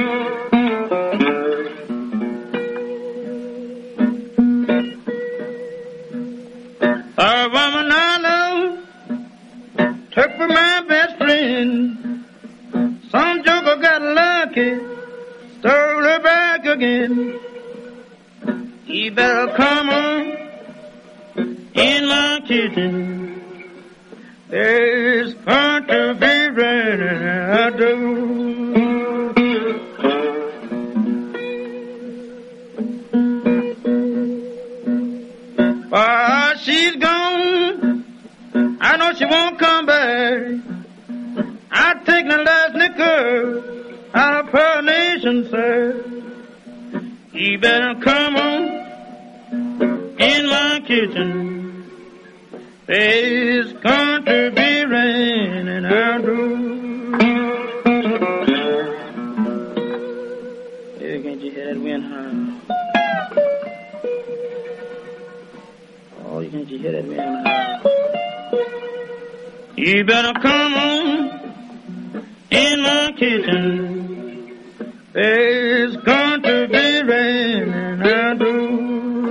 A woman I love took for my best friend. Some joker got lucky, stole her back again. You better come on in my kitchen. There's going to be raining I do. While she's gone, I know she won't come back. I take the last nickel out of her nation, sir. You better come on in my kitchen. There's going to be rain and I do. Hey, can't you hear that wind, huh? Oh, can't you hear that wind, huh? You better come on in my kitchen. There's going to be rain and I do.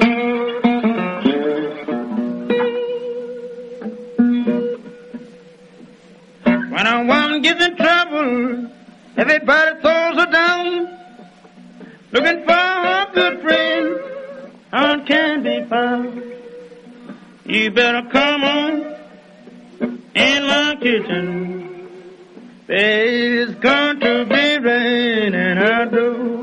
When a woman gets in trouble, everybody throws her down. Looking for her good friend, how can be found? You better come on in my kitchen. There's going to be rain and I do.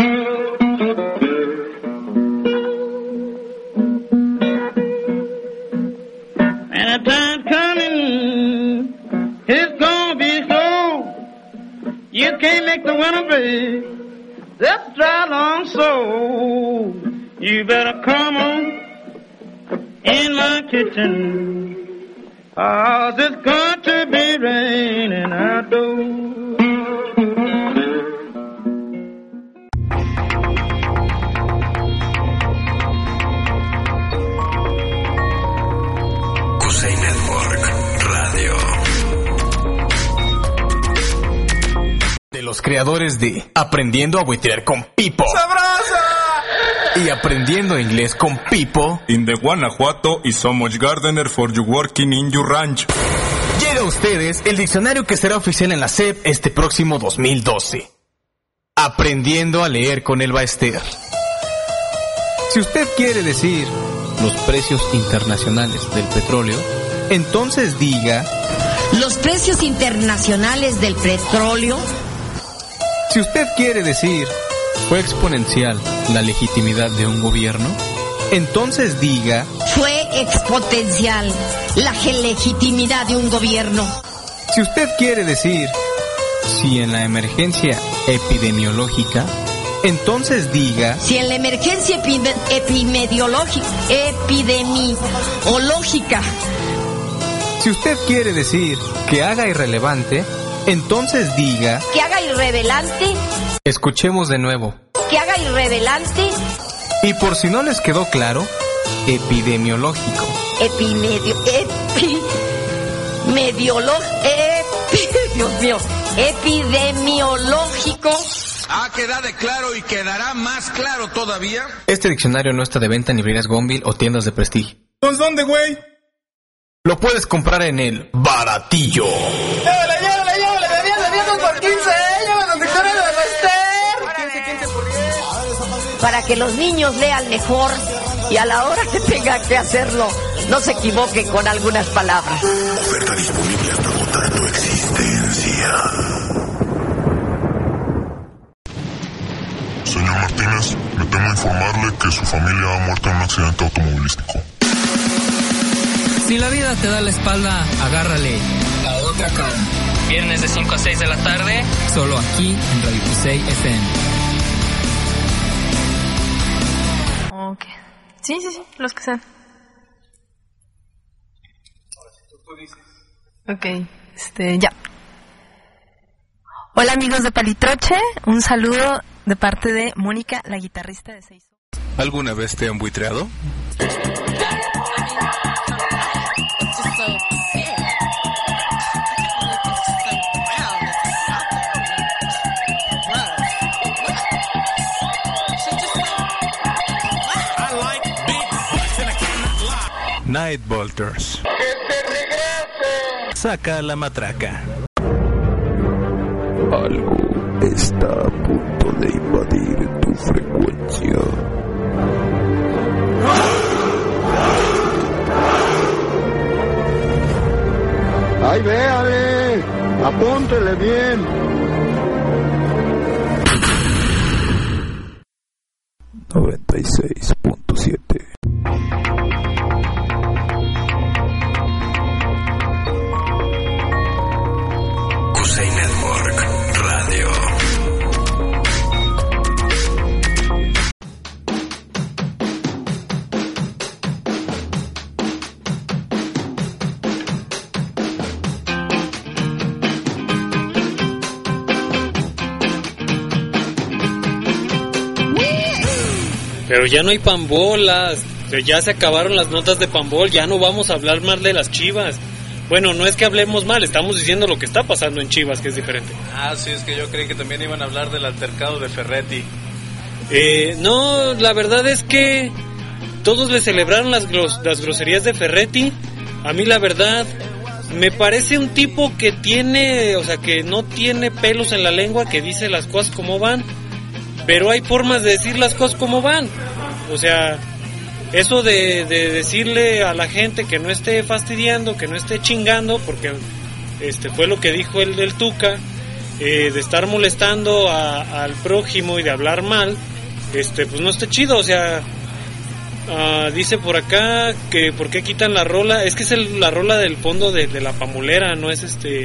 And the time's coming, it's gonna be slow. You can't make the winter break, just dry long so. You better come on in my kitchen, 'cause it's going to be raining I do. creadores de Aprendiendo a Buitrear con Pipo. ¡Sabroso! Y Aprendiendo Inglés con Pipo. In the Guanajuato is so much gardener for you working in your ranch. Llega a ustedes el diccionario que será oficial en la SEP este próximo 2012. Aprendiendo a leer con el Baester. Si usted quiere decir los precios internacionales del petróleo, entonces diga los precios internacionales del petróleo. Si usted quiere decir fue exponencial la legitimidad de un gobierno, entonces diga fue exponencial la legitimidad de un gobierno. Si usted quiere decir si en la emergencia epidemiológica, entonces diga si en la emergencia epidemiológica. Si usted quiere decir que haga irrelevante, entonces diga que haga irrelevante. Escuchemos de nuevo. Que haga irrelevante. Y por si no les quedó claro, epidemiológico. Dios mío. Epidemiológico. Ha quedado claro y quedará más claro todavía. Este diccionario no está de venta en librerías Gonville o tiendas de prestigio. ¿Pues dónde, güey? Lo puedes comprar en el Baratillo. ¡Llévale! ¡Vendiendo por 15! ¡Llévale los diccionarios de Baester! 15 por 10. Para que los niños lean mejor y a la hora que tengan que hacerlo, no se equivoquen con algunas palabras. Oferta disponible hasta agotar tu existencia. Señor Martínez, me temo informarle que su familia ha muerto en un accidente automovilístico. Si la vida te da la espalda, agárrale la otra cara. Viernes de 5 a 6 de la tarde, solo aquí en Radio Cusey FM. Ok. Sí, los que sean. Ok, ya. Hola amigos de Palitroche, un saludo de parte de Mónica, la guitarrista de 6. ¿Alguna vez te han buitreado? Night Volters. Saca la matraca. Algo está a punto de invadir tu frecuencia. ¡Ay, véale! ¡Apúntele bien! 96.7. Cusey Network Radio. Pero ya no hay pambolas, ya se acabaron las notas de pambol, ya no vamos a hablar mal de las Chivas. Bueno, no es que hablemos mal, estamos diciendo lo que está pasando en Chivas, que es diferente. Ah, sí, es que yo creí que también iban a hablar del altercado de Ferretti. No, la verdad es que todos le celebraron las groserías de Ferretti. A mí la verdad me parece un tipo que tiene, o sea, que no tiene pelos en la lengua, que dice las cosas como van. Pero hay formas de decir las cosas como van. O sea, eso de decirle a la gente que no esté fastidiando, que no esté chingando, porque fue lo que dijo el del Tuca, de estar molestando al prójimo y de hablar mal, pues no está chido. O sea, dice por acá que por qué quitan la rola. Es que es la rola del fondo de la pambolera, no es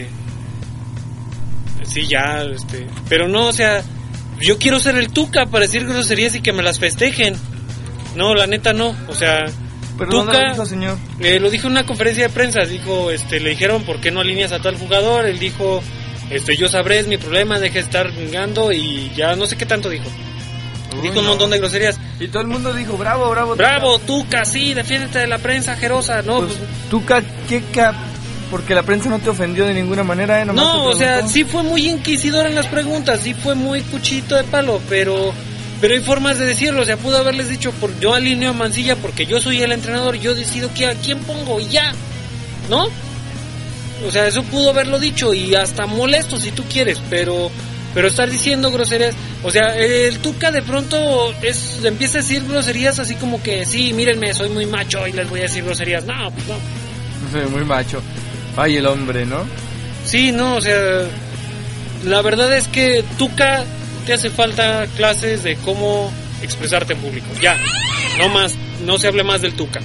sí, ya, pero no, o sea, yo quiero ser el Tuca para decir groserías y que me las festejen. No, la neta no, o sea, pero Tuca ¿dónde lo dijo, señor? Lo dijo en una conferencia de prensa, dijo, le dijeron ¿por qué no alineas a tal jugador? Él dijo, yo sabré, es mi problema, deje de estar jugando, y ya no sé qué tanto dijo. Dijo un montón de groserías. Y todo el mundo dijo, bravo, Tuca, sí, defiéndete de la prensa ajerosa, ¿no? Pues, Tuca, ¿qué Porque la prensa no te ofendió de ninguna manera, nomás No, o sea, sí fue muy inquisidor en las preguntas, sí fue muy cuchito de palo, pero hay formas de decirlo. O sea, pudo haberles dicho, yo alineo a Mancilla porque yo soy el entrenador, yo decido a quién pongo y ya, ¿no? O sea, eso pudo haberlo dicho y hasta molesto si tú quieres, pero estar diciendo groserías, o sea, el Tuca de pronto empieza a decir groserías así como que, sí, mírenme, soy muy macho y les voy a decir groserías. No, pues no. Soy muy macho. Ay, el hombre, ¿no? Sí, no, o sea, la verdad es que Tuca, te hace falta clases de cómo expresarte en público. Ya, no se hable más del Tuca.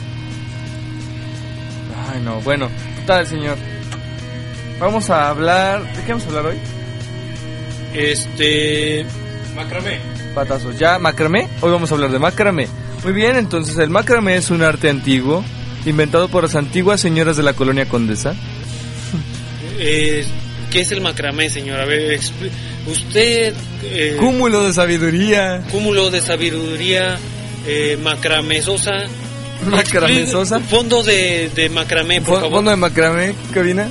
Ay, no, bueno, tal, señor. Vamos a hablar, ¿de qué vamos a hablar hoy? Macramé. Patazos, ¿ya? ¿Macramé? Hoy vamos a hablar de macramé. Muy bien, entonces el macramé es un arte antiguo inventado por las antiguas señoras de la colonia Condesa. ¿Qué es el macramé, señor? A ver, usted... Cúmulo de sabiduría. Macramesosa. ¿Macramesosa? Fondo de macramé, por favor. ¿Fondo de macramé, cabina?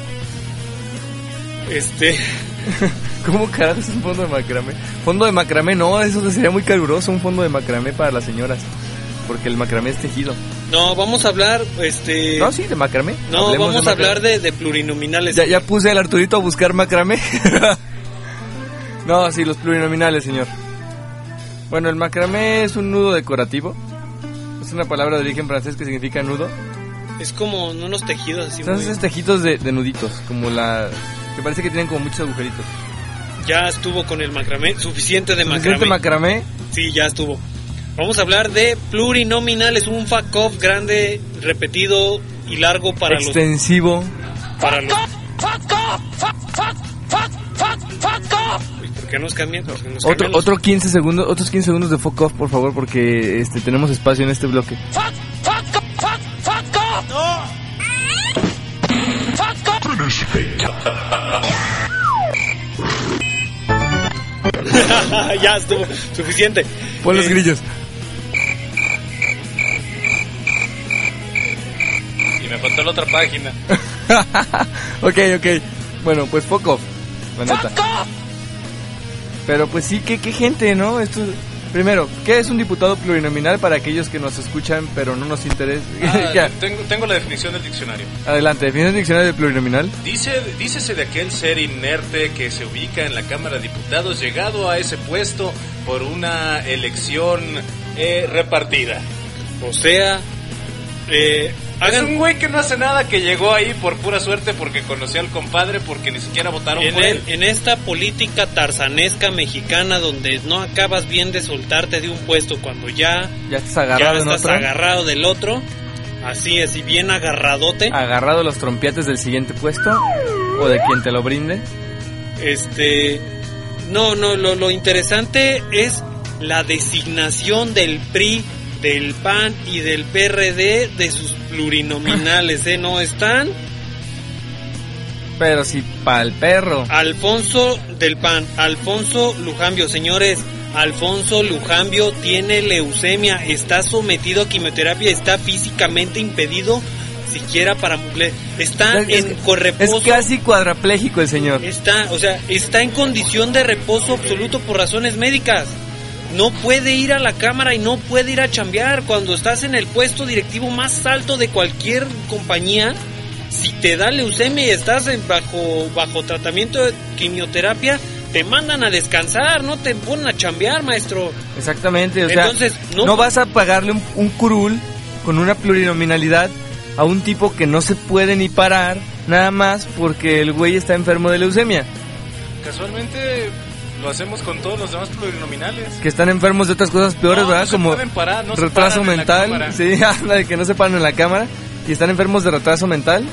¿Cómo carajo es un fondo de macramé? Fondo de macramé, no, eso sería muy caluroso, un fondo de macramé para las señoras. Porque el macramé es tejido. No, vamos a hablar, No, sí, de macramé. No, vamos a hablar de plurinominales. Ya puse al Arturito a buscar macramé. No, sí, los plurinominales, señor. Bueno, el macramé es un nudo decorativo. Es una palabra de origen francés que significa nudo. Es como unos tejidos así. Son esos tejidos de nuditos, como me parece que tienen como muchos agujeritos. Ya estuvo con el macramé, suficiente de macramé. ¿Suficiente macramé? Sí, ya estuvo. Vamos a hablar de plurinominales, un fuck off grande, repetido y largo para extensivo. ¿Por qué nos cambian? Otros 15 segundos de fuck off, por favor, porque tenemos espacio en este bloque. Ya estuvo, suficiente. Pon los grillos. Y me faltó la otra página. Ok. Bueno, pues fuck off, la neta. Pero pues sí, qué gente, ¿no? Primero, ¿qué es un diputado plurinominal para aquellos que nos escuchan pero no nos interesa? Tengo la definición del diccionario. Adelante, definición del diccionario de plurinominal. Dícese de aquel ser inerte que se ubica en la Cámara de Diputados llegado a ese puesto por una elección repartida. O sea, es un güey que no hace nada, que llegó ahí por pura suerte porque conoció al compadre, porque ni siquiera votaron por él. En esta política tarzanesca mexicana donde no acabas bien de soltarte de un puesto cuando ya estás agarrado del otro, así es, y bien agarradote. Agarrado los trompiates del siguiente puesto o de quien te lo brinde. Lo interesante es la designación del PRI, del PAN y del PRD de sus plurinominales, no están. Pero si pa'l perro. Alfonso del PAN, Alfonso Lujambio, señores, Alfonso Lujambio tiene leucemia, está sometido a quimioterapia, está físicamente impedido siquiera para está en reposo. Es casi cuadrapléjico el señor. Está en condición de reposo absoluto por razones médicas. No puede ir a la cámara y no puede ir a chambear. Cuando estás en el puesto directivo más alto de cualquier compañía, si te da leucemia y estás bajo tratamiento de quimioterapia, te mandan a descansar, no te ponen a chambear, maestro. Exactamente, Entonces, no vas a pagarle un curul con una plurinominalidad a un tipo que no se puede ni parar, nada más porque el güey está enfermo de leucemia. Casualmente lo hacemos con todos los demás plurinominales. Que están enfermos de otras cosas peores, ¿verdad? Como retraso mental. Sí, de que no se paran en la cámara. Y están enfermos de retraso mental.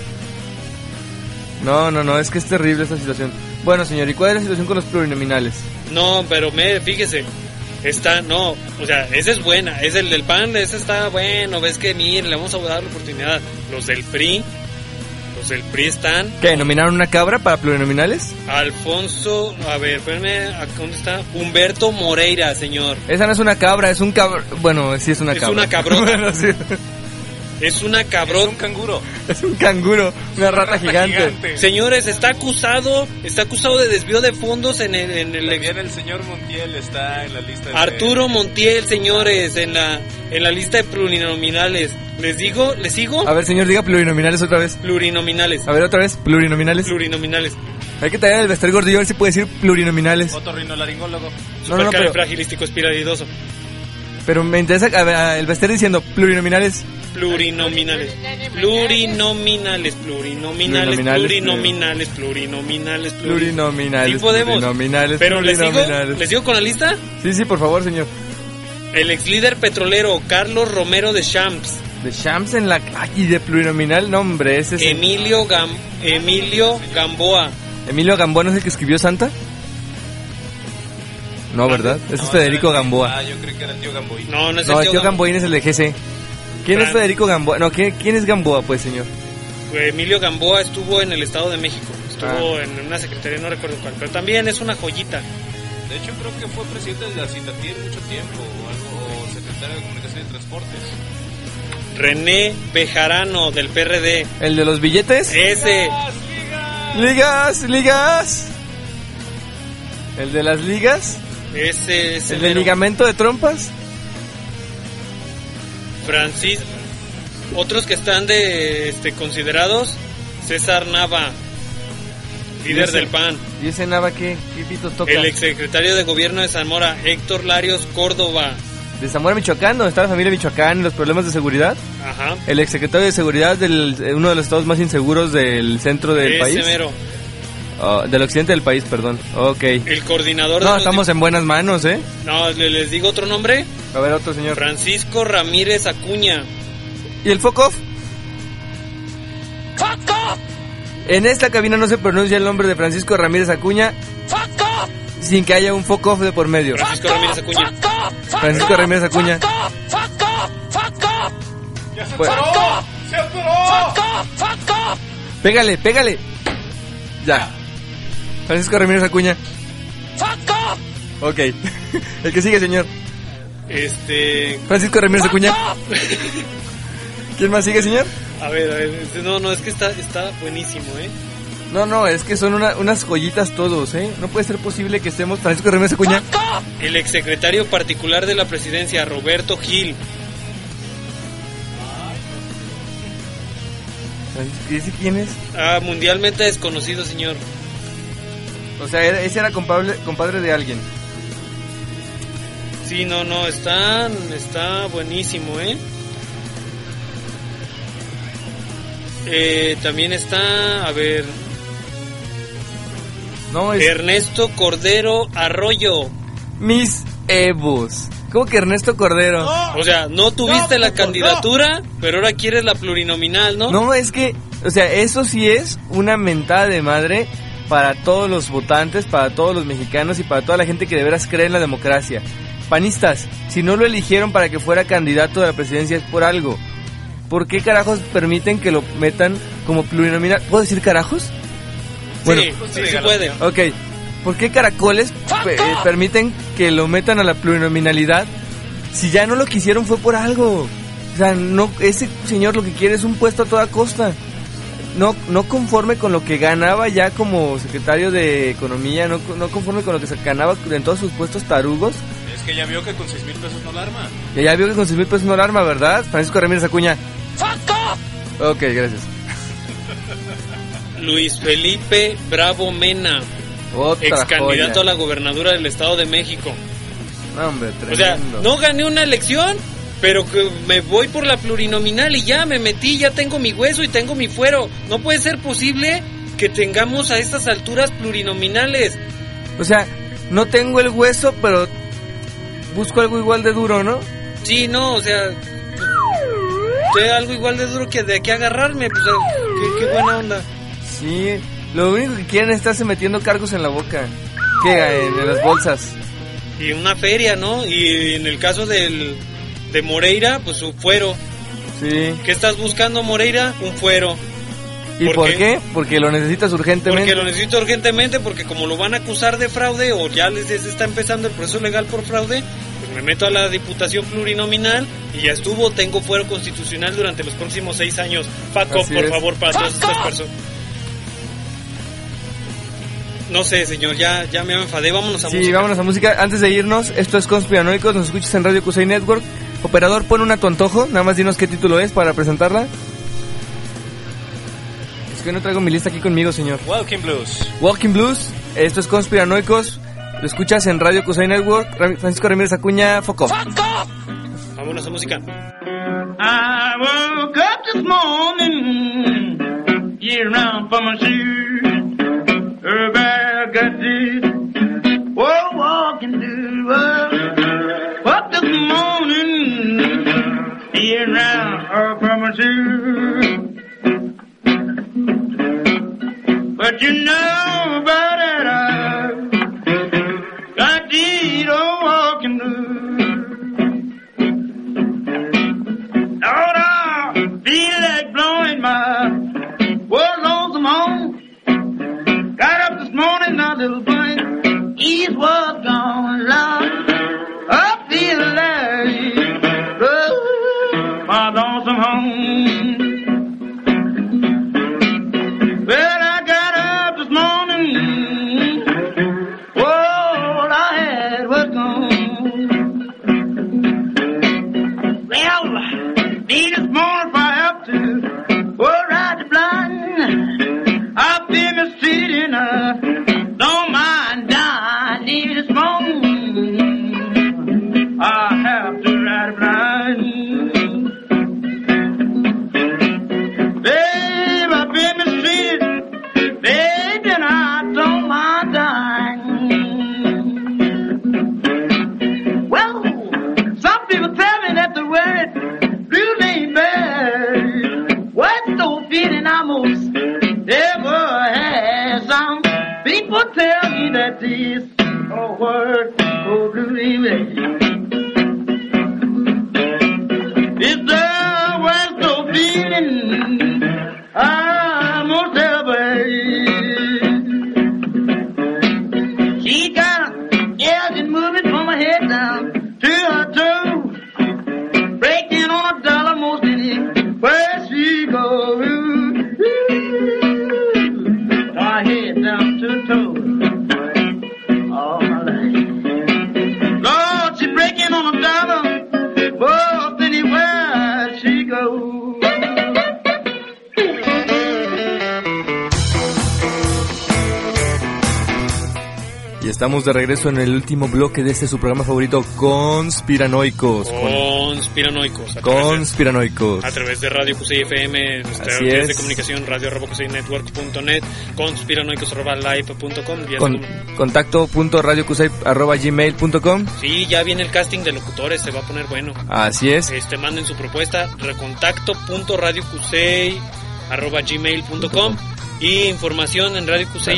No, es que es terrible esta situación. Bueno, señor, ¿y cuál es la situación con los plurinominales? No, pero fíjese. Esa es buena. Es el del PAN, ese está bueno. Ves que, miren, le vamos a dar la oportunidad. Los del PRI están... ¿Qué? ¿Nominaron una cabra para plurinominales? Alfonso... A ver, espérame, ¿dónde está? Humberto Moreira, señor. Esa no es una cabra, es un cabra... Bueno, sí es una cabra. Es una cabrota. Bueno, sí. Es una cabrón. Es un canguro. Es un canguro, una rata gigante. Señores, está acusado de desvío de fondos en el También el señor Montiel está en la lista. Arturo Montiel, señores, en la lista de plurinominales. ¿Les sigo? A ver, señor, diga plurinominales otra vez. Plurinominales. A ver, otra vez, plurinominales. Plurinominales. Hay que traer al Bester Gordillo a ver si puede decir plurinominales. Otorrinolaringólogo. Supercalifragilístico espiralidoso. Pero me interesa el Bester diciendo plurinominales. Plurinominales. Sí podemos. Plurinominales. Pero ¿les sigo con la lista? Sí, por favor, señor. El ex líder petrolero Carlos Romero de Champs. De Champs en la... Ay, de plurinominal, no, hombre, ese es... Emilio Gamboa. ¿Emilio Gamboa no es el que escribió Santa? No, ¿verdad? Ese es Federico Gamboa. Yo creo que era el tío Gamboín. No, es el tío Gamboín es el de GC. ¿Quién es Federico Gamboa? No, ¿quién es Gamboa, pues, señor? Emilio Gamboa estuvo en el Estado de México. Estuvo en una secretaría, no recuerdo cuál. Pero también es una joyita. De hecho, creo que fue presidente de la Citatir mucho tiempo. O secretario de Comunicación y Transportes. René Bejarano, del PRD. ¿El de los billetes? Ese. Ligas. ¿El de las ligas? Ese. ¿El del ligamento de trompas? Francisco. Otros que están considerados, César Nava, líder del PAN. ¿Y ese Nava qué pitos toca? El exsecretario de Gobierno de Zamora, Héctor Larios Córdoba. De Zamora, Michoacán, donde está la familia Michoacán y los problemas de seguridad. Ajá. El exsecretario de Seguridad de uno de los estados más inseguros del centro del país. Mero. Del occidente del país, perdón. Ok. El coordinador No, estamos en buenas manos, ¿eh? No, ¿les digo otro nombre? A ver, otro señor. Francisco Ramírez Acuña. ¿Y el FOCOF? En esta cabina no se pronuncia el nombre de Francisco Ramírez Acuña sin que haya un FOCOF de por medio. Francisco Ramírez Acuña. Francisco Ramírez Acuña. ¡Ya se Bueno. atoró! ¡Se atoró! Pégale. Ya. Francisco Ramírez Acuña. Ok. El que sigue, señor. Francisco Ramírez Acuña. ¿Quién más sigue, señor? A ver, no, es que está buenísimo, ¿eh? No, es que son unas joyitas todos, ¿eh? No puede ser posible que estemos... Francisco Ramírez Acuña. El exsecretario particular de la presidencia, Roberto Gil. ¿Ese quién es? Mundialmente desconocido, señor. O sea, ese era compadre de alguien. Sí, no, está buenísimo, ¿eh? También está, a ver... No, es... Ernesto Cordero Arroyo. Mis Evos. ¿Cómo que Ernesto Cordero? O sea, no tuviste la candidatura, pero ahora quieres la plurinominal, ¿no? No, es que, o sea, eso sí es una mentada de madre para todos los votantes, para todos los mexicanos y para toda la gente que de veras cree en la democracia. Panistas, si no lo eligieron para que fuera candidato a la presidencia es por algo. ¿Por qué carajos permiten que lo metan como plurinominal? ¿Puedo decir carajos? Bueno, sí se puede. Ok. ¿Por qué caracoles permiten que lo metan a la plurinominalidad? Si ya no lo quisieron fue por algo. O sea, no, ese señor lo que quiere es un puesto a toda costa. No conforme con lo que ganaba ya como secretario de Economía, no conforme con lo que se ganaba en todos sus puestos tarugos. Es que ya vio que con 6,000 pesos no la arma. Ya vio que con 6,000 pesos no la arma, ¿verdad? Francisco Ramírez Acuña. Ok, gracias. Luis Felipe Bravo Mena. Ex candidato a la gobernatura del Estado de México. No, hombre, tremendo. O sea, no gané una elección, pero que me voy por la plurinominal y ya me metí, ya tengo mi hueso y tengo mi fuero. No puede ser posible que tengamos a estas alturas plurinominales. O sea, no tengo el hueso, pero busco algo igual de duro, ¿no? Sí, no, o sea, algo igual de duro que de aquí agarrarme, pues qué buena onda. Sí, lo único que quieren es estarse metiendo cargos en la boca. ¿Qué? En las bolsas. Y una feria, ¿no? Y en el caso de Moreira, pues su fuero. Sí. ¿Qué estás buscando, Moreira? Un fuero. ¿Y por qué? Porque lo necesitas urgentemente. Porque lo necesito urgentemente, porque como lo van a acusar de fraude, o ya les está empezando el proceso legal por fraude, pues me meto a la diputación plurinominal y ya estuvo, tengo fuero constitucional durante los próximos 6 años. Fuck off, por favor, para todas estas personas. No sé, señor, ya me enfadé, vámonos a música. Sí, vámonos a música. Antes de irnos, esto es Conspiranoicos, nos escuchas en Radio Kusei Network. Operador, pon una a tu antojo, nada más dinos qué título es para presentarla. Es que no traigo mi lista aquí conmigo, señor. Walking Blues. Walking Blues, esto es Conspiranoicos, lo escuchas en Radio Kusei Network. Francisco Ramírez Acuña, foco. Vámonos a música. I woke up this morning, get around for my shoes. Everybody got this, whoa, walking through. Up this morning, get around for my shoes. But you know about it, I got these old walking blues. Lord, I feel like blowing my world lonesome home. Got up this morning, now little boy, he's was gone, Lord. I feel like my lonesome home. Well, I got up this morning, all I had was gone. Well, me this morning if I have to, ride the blind. I've been mistreated, don't mind dying. Leave this morning, I have to ride blind. Babe, I've been mistreated, babe, and I don't mind dying. Well, some people tell me that the word blues ain't bad. What's the feeling I most ever had? Some people tell me that this word blues ain't bad. It's the worst of feeling I most ever had. She got her ears moving from her head down to her toes, breaking on a dollar most anywhere she goes. Her head down to her toes. All my life. Lord, she breaking on a dollar most anywhere she goes. Y estamos de regreso en el último bloque de su programa favorito, Conspiranoicos. Conspiranoicos. A través de Radio Kusei FM, nuestra red de comunicación, radio@kuseinetwork.net, conspiranoicos@live.com. Contacto.radiokusei@gmail.com. Sí, ya viene el casting de locutores, se va a poner bueno. Así es. Manden su propuesta, recontacto.radiokusei@gmail.com. Y información en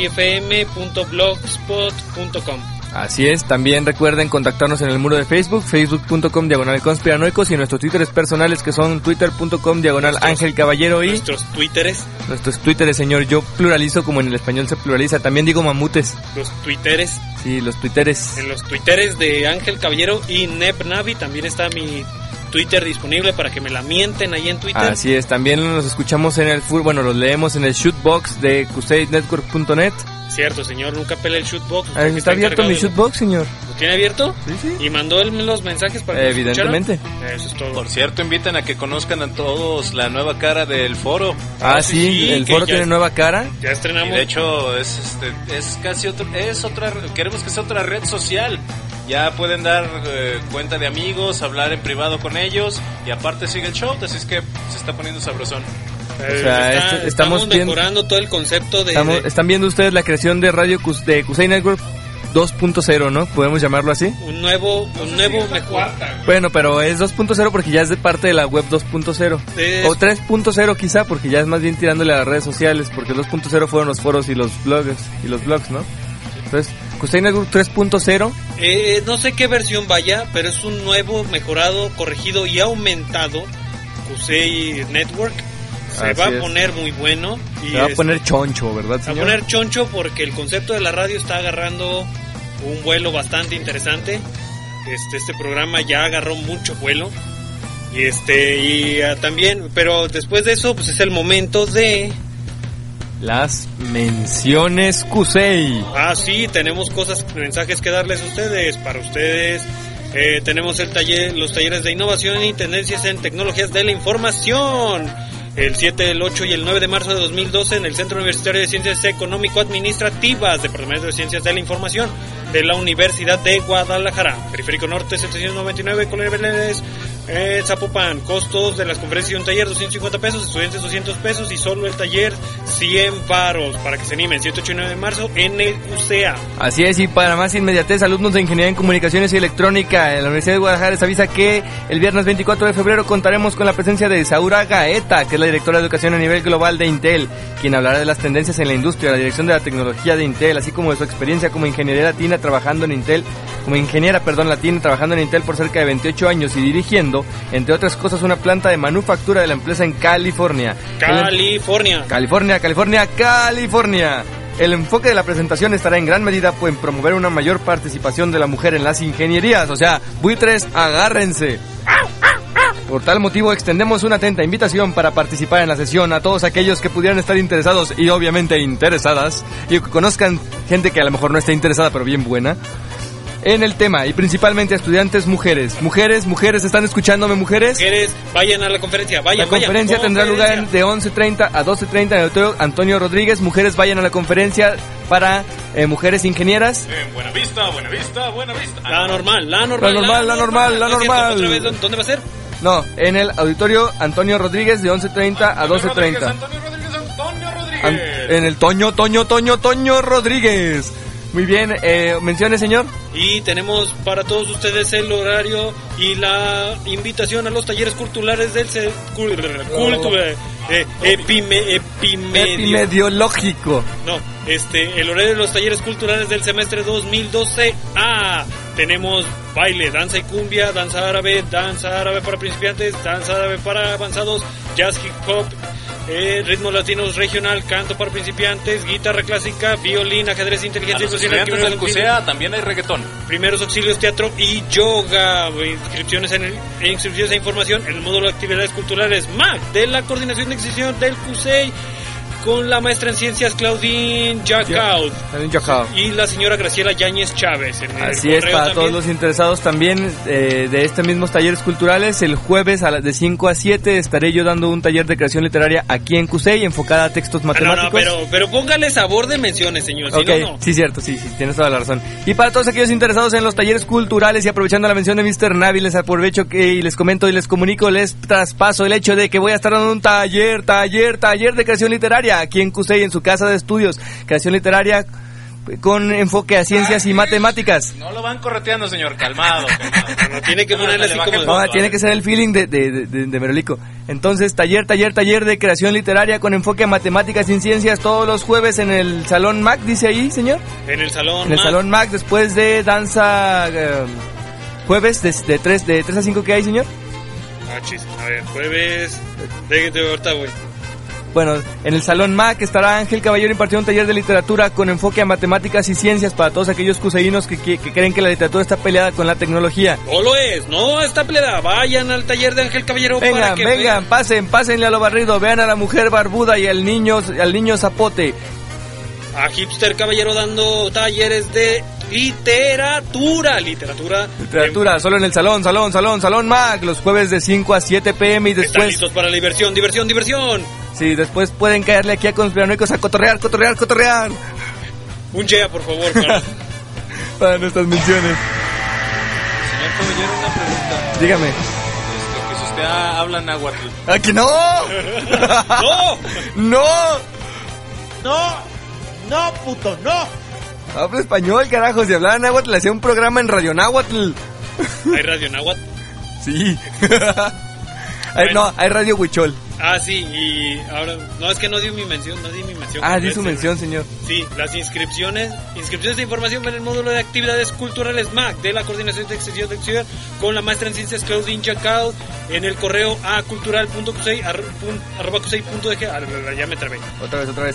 radiokuseifm.blogspot.com. Así es, también recuerden contactarnos en el muro de Facebook, facebook.com/conspiranoicos, y nuestros twitteres personales que son twitter.com/Ángel Caballero y... Nuestros twitteres, señor, yo pluralizo como en el español se pluraliza, también digo mamutes. Los twitteres. Sí, los twitteres. En los twitteres de Ángel Caballero y Nep Navi también está mi Twitter disponible para que me la mienten ahí en Twitter. Así es, también los escuchamos en el los leemos en el shootbox de kuseinetwork.net. Cierto, señor, nunca pele el shootbox. Está abierto mi shootbox, señor. ¿Lo tiene abierto? Sí. ¿Y mandó él los mensajes para que evidentemente. Eso es todo. Por cierto, invitan a que conozcan a todos la nueva cara del foro. Sí, el foro tiene nueva cara. Ya estrenamos. Y de hecho es casi otra, queremos que sea otra red social. Ya pueden dar cuenta de amigos, hablar en privado con ellos, y aparte sigue el show, así es que se está poniendo sabrosón. O sea, estamos decorando todo el concepto de... Están viendo ustedes la creación de Radio de Kusei Network 2.0, ¿no? ¿Podemos llamarlo así? Un nuevo mejor. Bueno, pero es 2.0 porque ya es de parte de la web 2.0. O 3.0 quizá, porque ya es más bien tirándole a las redes sociales, porque el 2.0 fueron los foros y los blogs, ¿no? Entonces, Kusei Network 3.0. No sé qué versión vaya, pero es un nuevo, mejorado, corregido y aumentado Kusei Network. Se va a poner muy bueno. Se va a poner choncho, ¿verdad, señor? Se va a poner choncho porque el concepto de la radio está agarrando un vuelo bastante interesante. Este programa ya agarró mucho vuelo. Y también, pero después de eso, pues es el momento de las menciones Kusei. Ah, sí, tenemos mensajes que darles a ustedes, para ustedes. Tenemos los talleres de innovación y tendencias en tecnologías de la información. El 7, el 8 y el 9 de marzo de 2012 en el Centro Universitario de Ciencias Económico-Administrativas, Departamento de Ciencias de la Información de la Universidad de Guadalajara. Periférico Norte 799, Colonia Belénes, Zapopan. Costos de las conferencias y un taller, 250 pesos, estudiantes 200 pesos y solo el taller 100 varos, para que se animen. 7, 8 y 9 de marzo en el UCEA. Así es, y para más inmediatez, alumnos de Ingeniería en Comunicaciones y Electrónica en la Universidad de Guadalajara les avisa que el viernes 24 de febrero contaremos con la presencia de Saura Gaeta, que es la directora de educación a nivel global de Intel, quien hablará de las tendencias en la industria, la dirección de la tecnología de Intel, así como de su experiencia como ingeniera latina trabajando en Intel por cerca de 28 años y dirigiendo, entre otras cosas, una planta de manufactura de la empresa en California. California. El enfoque de la presentación estará en gran medida en promover una mayor participación de la mujer en las ingenierías, o sea, buitres, agárrense. Por tal motivo extendemos una atenta invitación para participar en la sesión a todos aquellos que pudieran estar interesados y obviamente interesadas, y que conozcan gente que a lo mejor no esté interesada pero bien buena en el tema, y principalmente a estudiantes mujeres. Mujeres, ¿están escuchándome, mujeres? Mujeres, vayan a la conferencia, La conferencia tendrá lugar de 11:30 a 12:30 en el Auditorio Antonio Rodríguez. Mujeres, vayan a la conferencia para mujeres ingenieras. Buenavista. La normal. Otra vez, ¿dónde va a ser? No, en el Auditorio Antonio Rodríguez de 11:30 a 12:30. Antonio Rodríguez. En el Toño Rodríguez. Muy bien, menciones, señor. Y tenemos para todos ustedes el horario y la invitación a los talleres culturales del epimediológico. No, el horario de los talleres culturales del semestre 2012A. Tenemos baile, danza y cumbia, danza árabe para principiantes, danza árabe para avanzados, jazz, hip hop, ritmos latinos regional, canto para principiantes, guitarra clásica, violín, ajedrez, inteligencia artificial. Los estudiantes del CUSEA también hay reggaetón. Primeros auxilios, teatro y yoga. Inscripciones e información en el módulo de actividades culturales MAC de la Coordinación de Extensión del CUSEI, con la maestra en ciencias Claudine Jacaud y la señora Graciela Yáñez Chávez. Así es, para todos los interesados también de estos mismos talleres culturales, el jueves de 5 a 7 estaré yo dando un taller de creación literaria aquí en CUSEI enfocada a textos matemáticos. Pero póngale sabor de menciones, señor. Okay, si no. Sí, cierto, sí, tienes toda la razón. Y para todos aquellos interesados en los talleres culturales, y aprovechando la mención de Mr. Navi, les aprovecho y les comento y les comunico, les traspaso el hecho de que voy a estar dando un taller de creación literaria aquí en CUSEI, en su casa de estudios, creación literaria con enfoque a ciencias y matemáticas. No lo van correteando, señor, calmado. No, tiene que ponerle así como... tiene que ser el feeling de Merolico. Entonces, taller de creación literaria con enfoque a matemáticas y ciencias todos los jueves en el Salón MAC, dice ahí, señor. En el Salón MAC, después de danza, jueves de 3 a 5, ¿qué hay, señor? A ver, jueves... de ahorita, güey. Bueno, en el Salón MAC estará Ángel Caballero impartiendo un taller de literatura con enfoque a matemáticas y ciencias para todos aquellos cuseinos que creen que la literatura está peleada con la tecnología. No lo es, no está peleada. Vayan al taller de Ángel Caballero. Vengan, pásenle a lo barrido, vean a la mujer barbuda y al niño zapote. A Hipster Caballero dando talleres de literatura, solo en el Salón MAC, los jueves de 5 a 7 p.m. y después... Están listos para la diversión. Sí, después pueden caerle aquí a Conspiranoicos a cotorrear. Un yeah, por favor, para nuestras menciones. Señor Caballero, una pregunta. Dígame. Que si usted habla náhuatl. ¡Aquí no! ¡No, puto, no! Habla español, carajo. Si hablaba náhuatl, le hacía un programa en Radio Náhuatl. ¿Hay Radio Náhuatl? Sí. Hay Radio Huichol. Ah, sí, y ahora... No, es que no di mi mención. Ah, di su mención, señor. Sí, las inscripciones de información en el módulo de actividades culturales MAC de la Coordinación de Extensión de Ciudad con la maestra en Ciencias Claudine Chacal en el correo acultural.cusey@cusey.dg. Ya me trabé. Otra vez.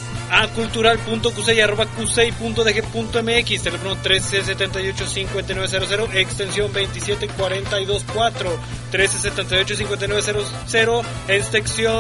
acultural.cusey@cusey.dg.mx, teléfono 1378-5900, extensión 27424, 1378-5900, extensión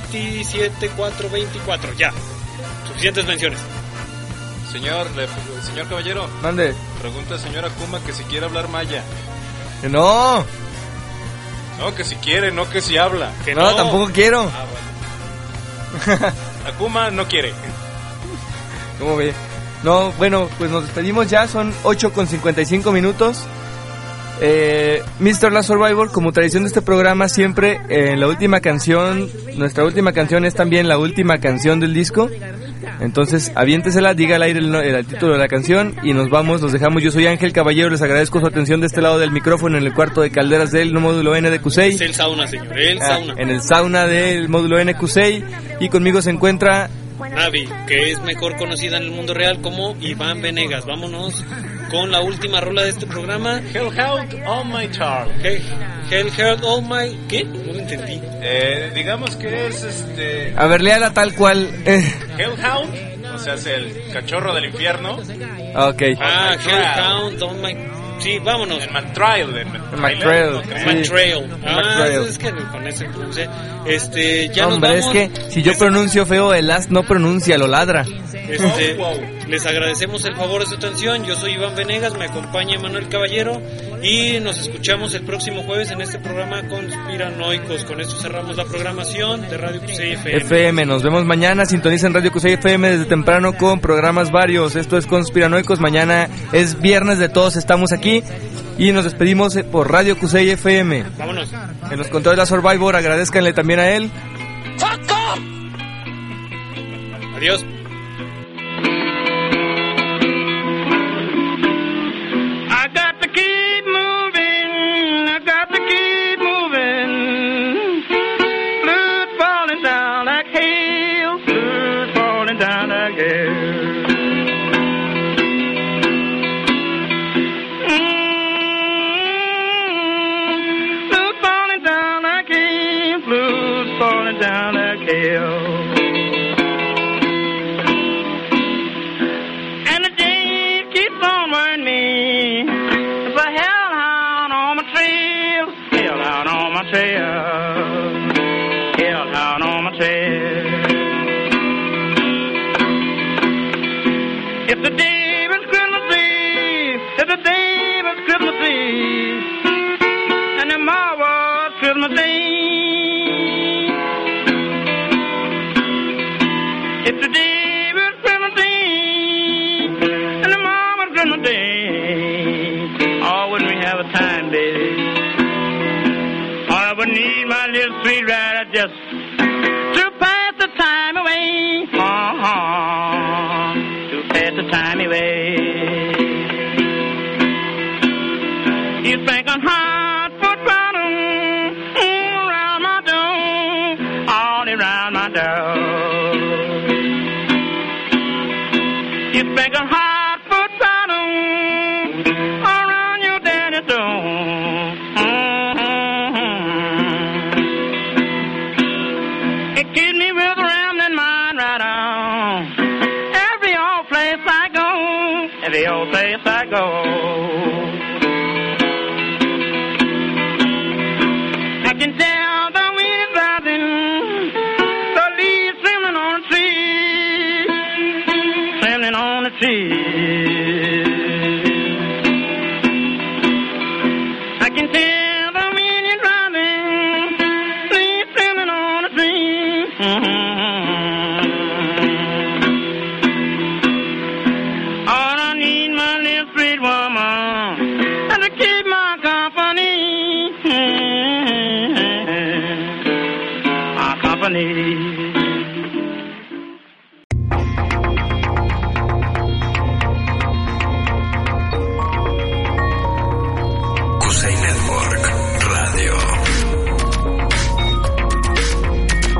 27424. Ya, suficientes menciones. Señor caballero. Mande. Pregunta al señor Akuma que si quiere hablar maya. Que no. No, que si quiere, no que si habla. Que no, tampoco quiero. Ah, bueno. Akuma no quiere. ¿Cómo ve? No, bueno, pues nos despedimos ya, son 8:55 minutos. Mr. La Survivor, como tradición de este programa, siempre la última canción, nuestra última canción es también la última canción del disco. Entonces, aviéntesela, diga al aire el título de la canción y nos vamos, los dejamos. Yo soy Ángel Caballero, les agradezco su atención de este lado del micrófono en el cuarto de calderas del módulo N de Cusey. Es el sauna, señor, el sauna. En el sauna del módulo N Cusey, y conmigo se encuentra Navi, que es mejor conocida en el mundo real como Iván Venegas. Vámonos con la última rola de este programa. Hellhound All My Charm. Hellhound All My... ¿Qué? No lo entendí. Digamos que es A ver, léala tal cual. Hellhound, o sea, es el cachorro del infierno. Ok. Hellhound All My... Sí, vámonos. El McTrail. McTrail. Es que con ese pronuncie. Ya hombre, nos vamos. Es que si yo pronuncio feo, el as no pronuncia, lo ladra. Les agradecemos el favor de su atención. Yo soy Iván Venegas, me acompaña Manuel Caballero y nos escuchamos el próximo jueves en este programa Conspiranoicos. Con esto cerramos la programación de Radio Cusey FM. Nos vemos mañana, sintonicen Radio Cusey FM desde temprano con programas varios. Esto es Conspiranoicos, mañana es viernes de Todos Estamos Aquí y nos despedimos por Radio Cusey FM. Vámonos. En los controles de la Survivor, agradezcanle también a él. Adiós. I got to keep moving, I got to keep moving. Blues falling down like hail, blues falling down like hail. Blues falling down like hail, blues falling down like hail. And the day keeps on wearing me. Hellhound on my trail, hellhound on my trail. It's the day of Christmas Eve, it's the day of Christmas Eve, and tomorrow's Christmas Day. It's the day of Christmas Eve, and tomorrow's Christmas Day. Oh, wouldn't we have a time, baby? Oh, I would need my little sweet rider just to pass the time away. To pass the time away. You think I'm hot foot running around my door, all around my door. You think I'm hot foot running around your daddy's door. It keeps me with around in mind right on. Every old place I go, every old place I go. I can tell the wind is rising, the leaves trembling on the tree, trembling on the tree. I can tell the wind is rising, leaves trembling on the tree. All I need, my little sweet woman, and to keep my company. My company.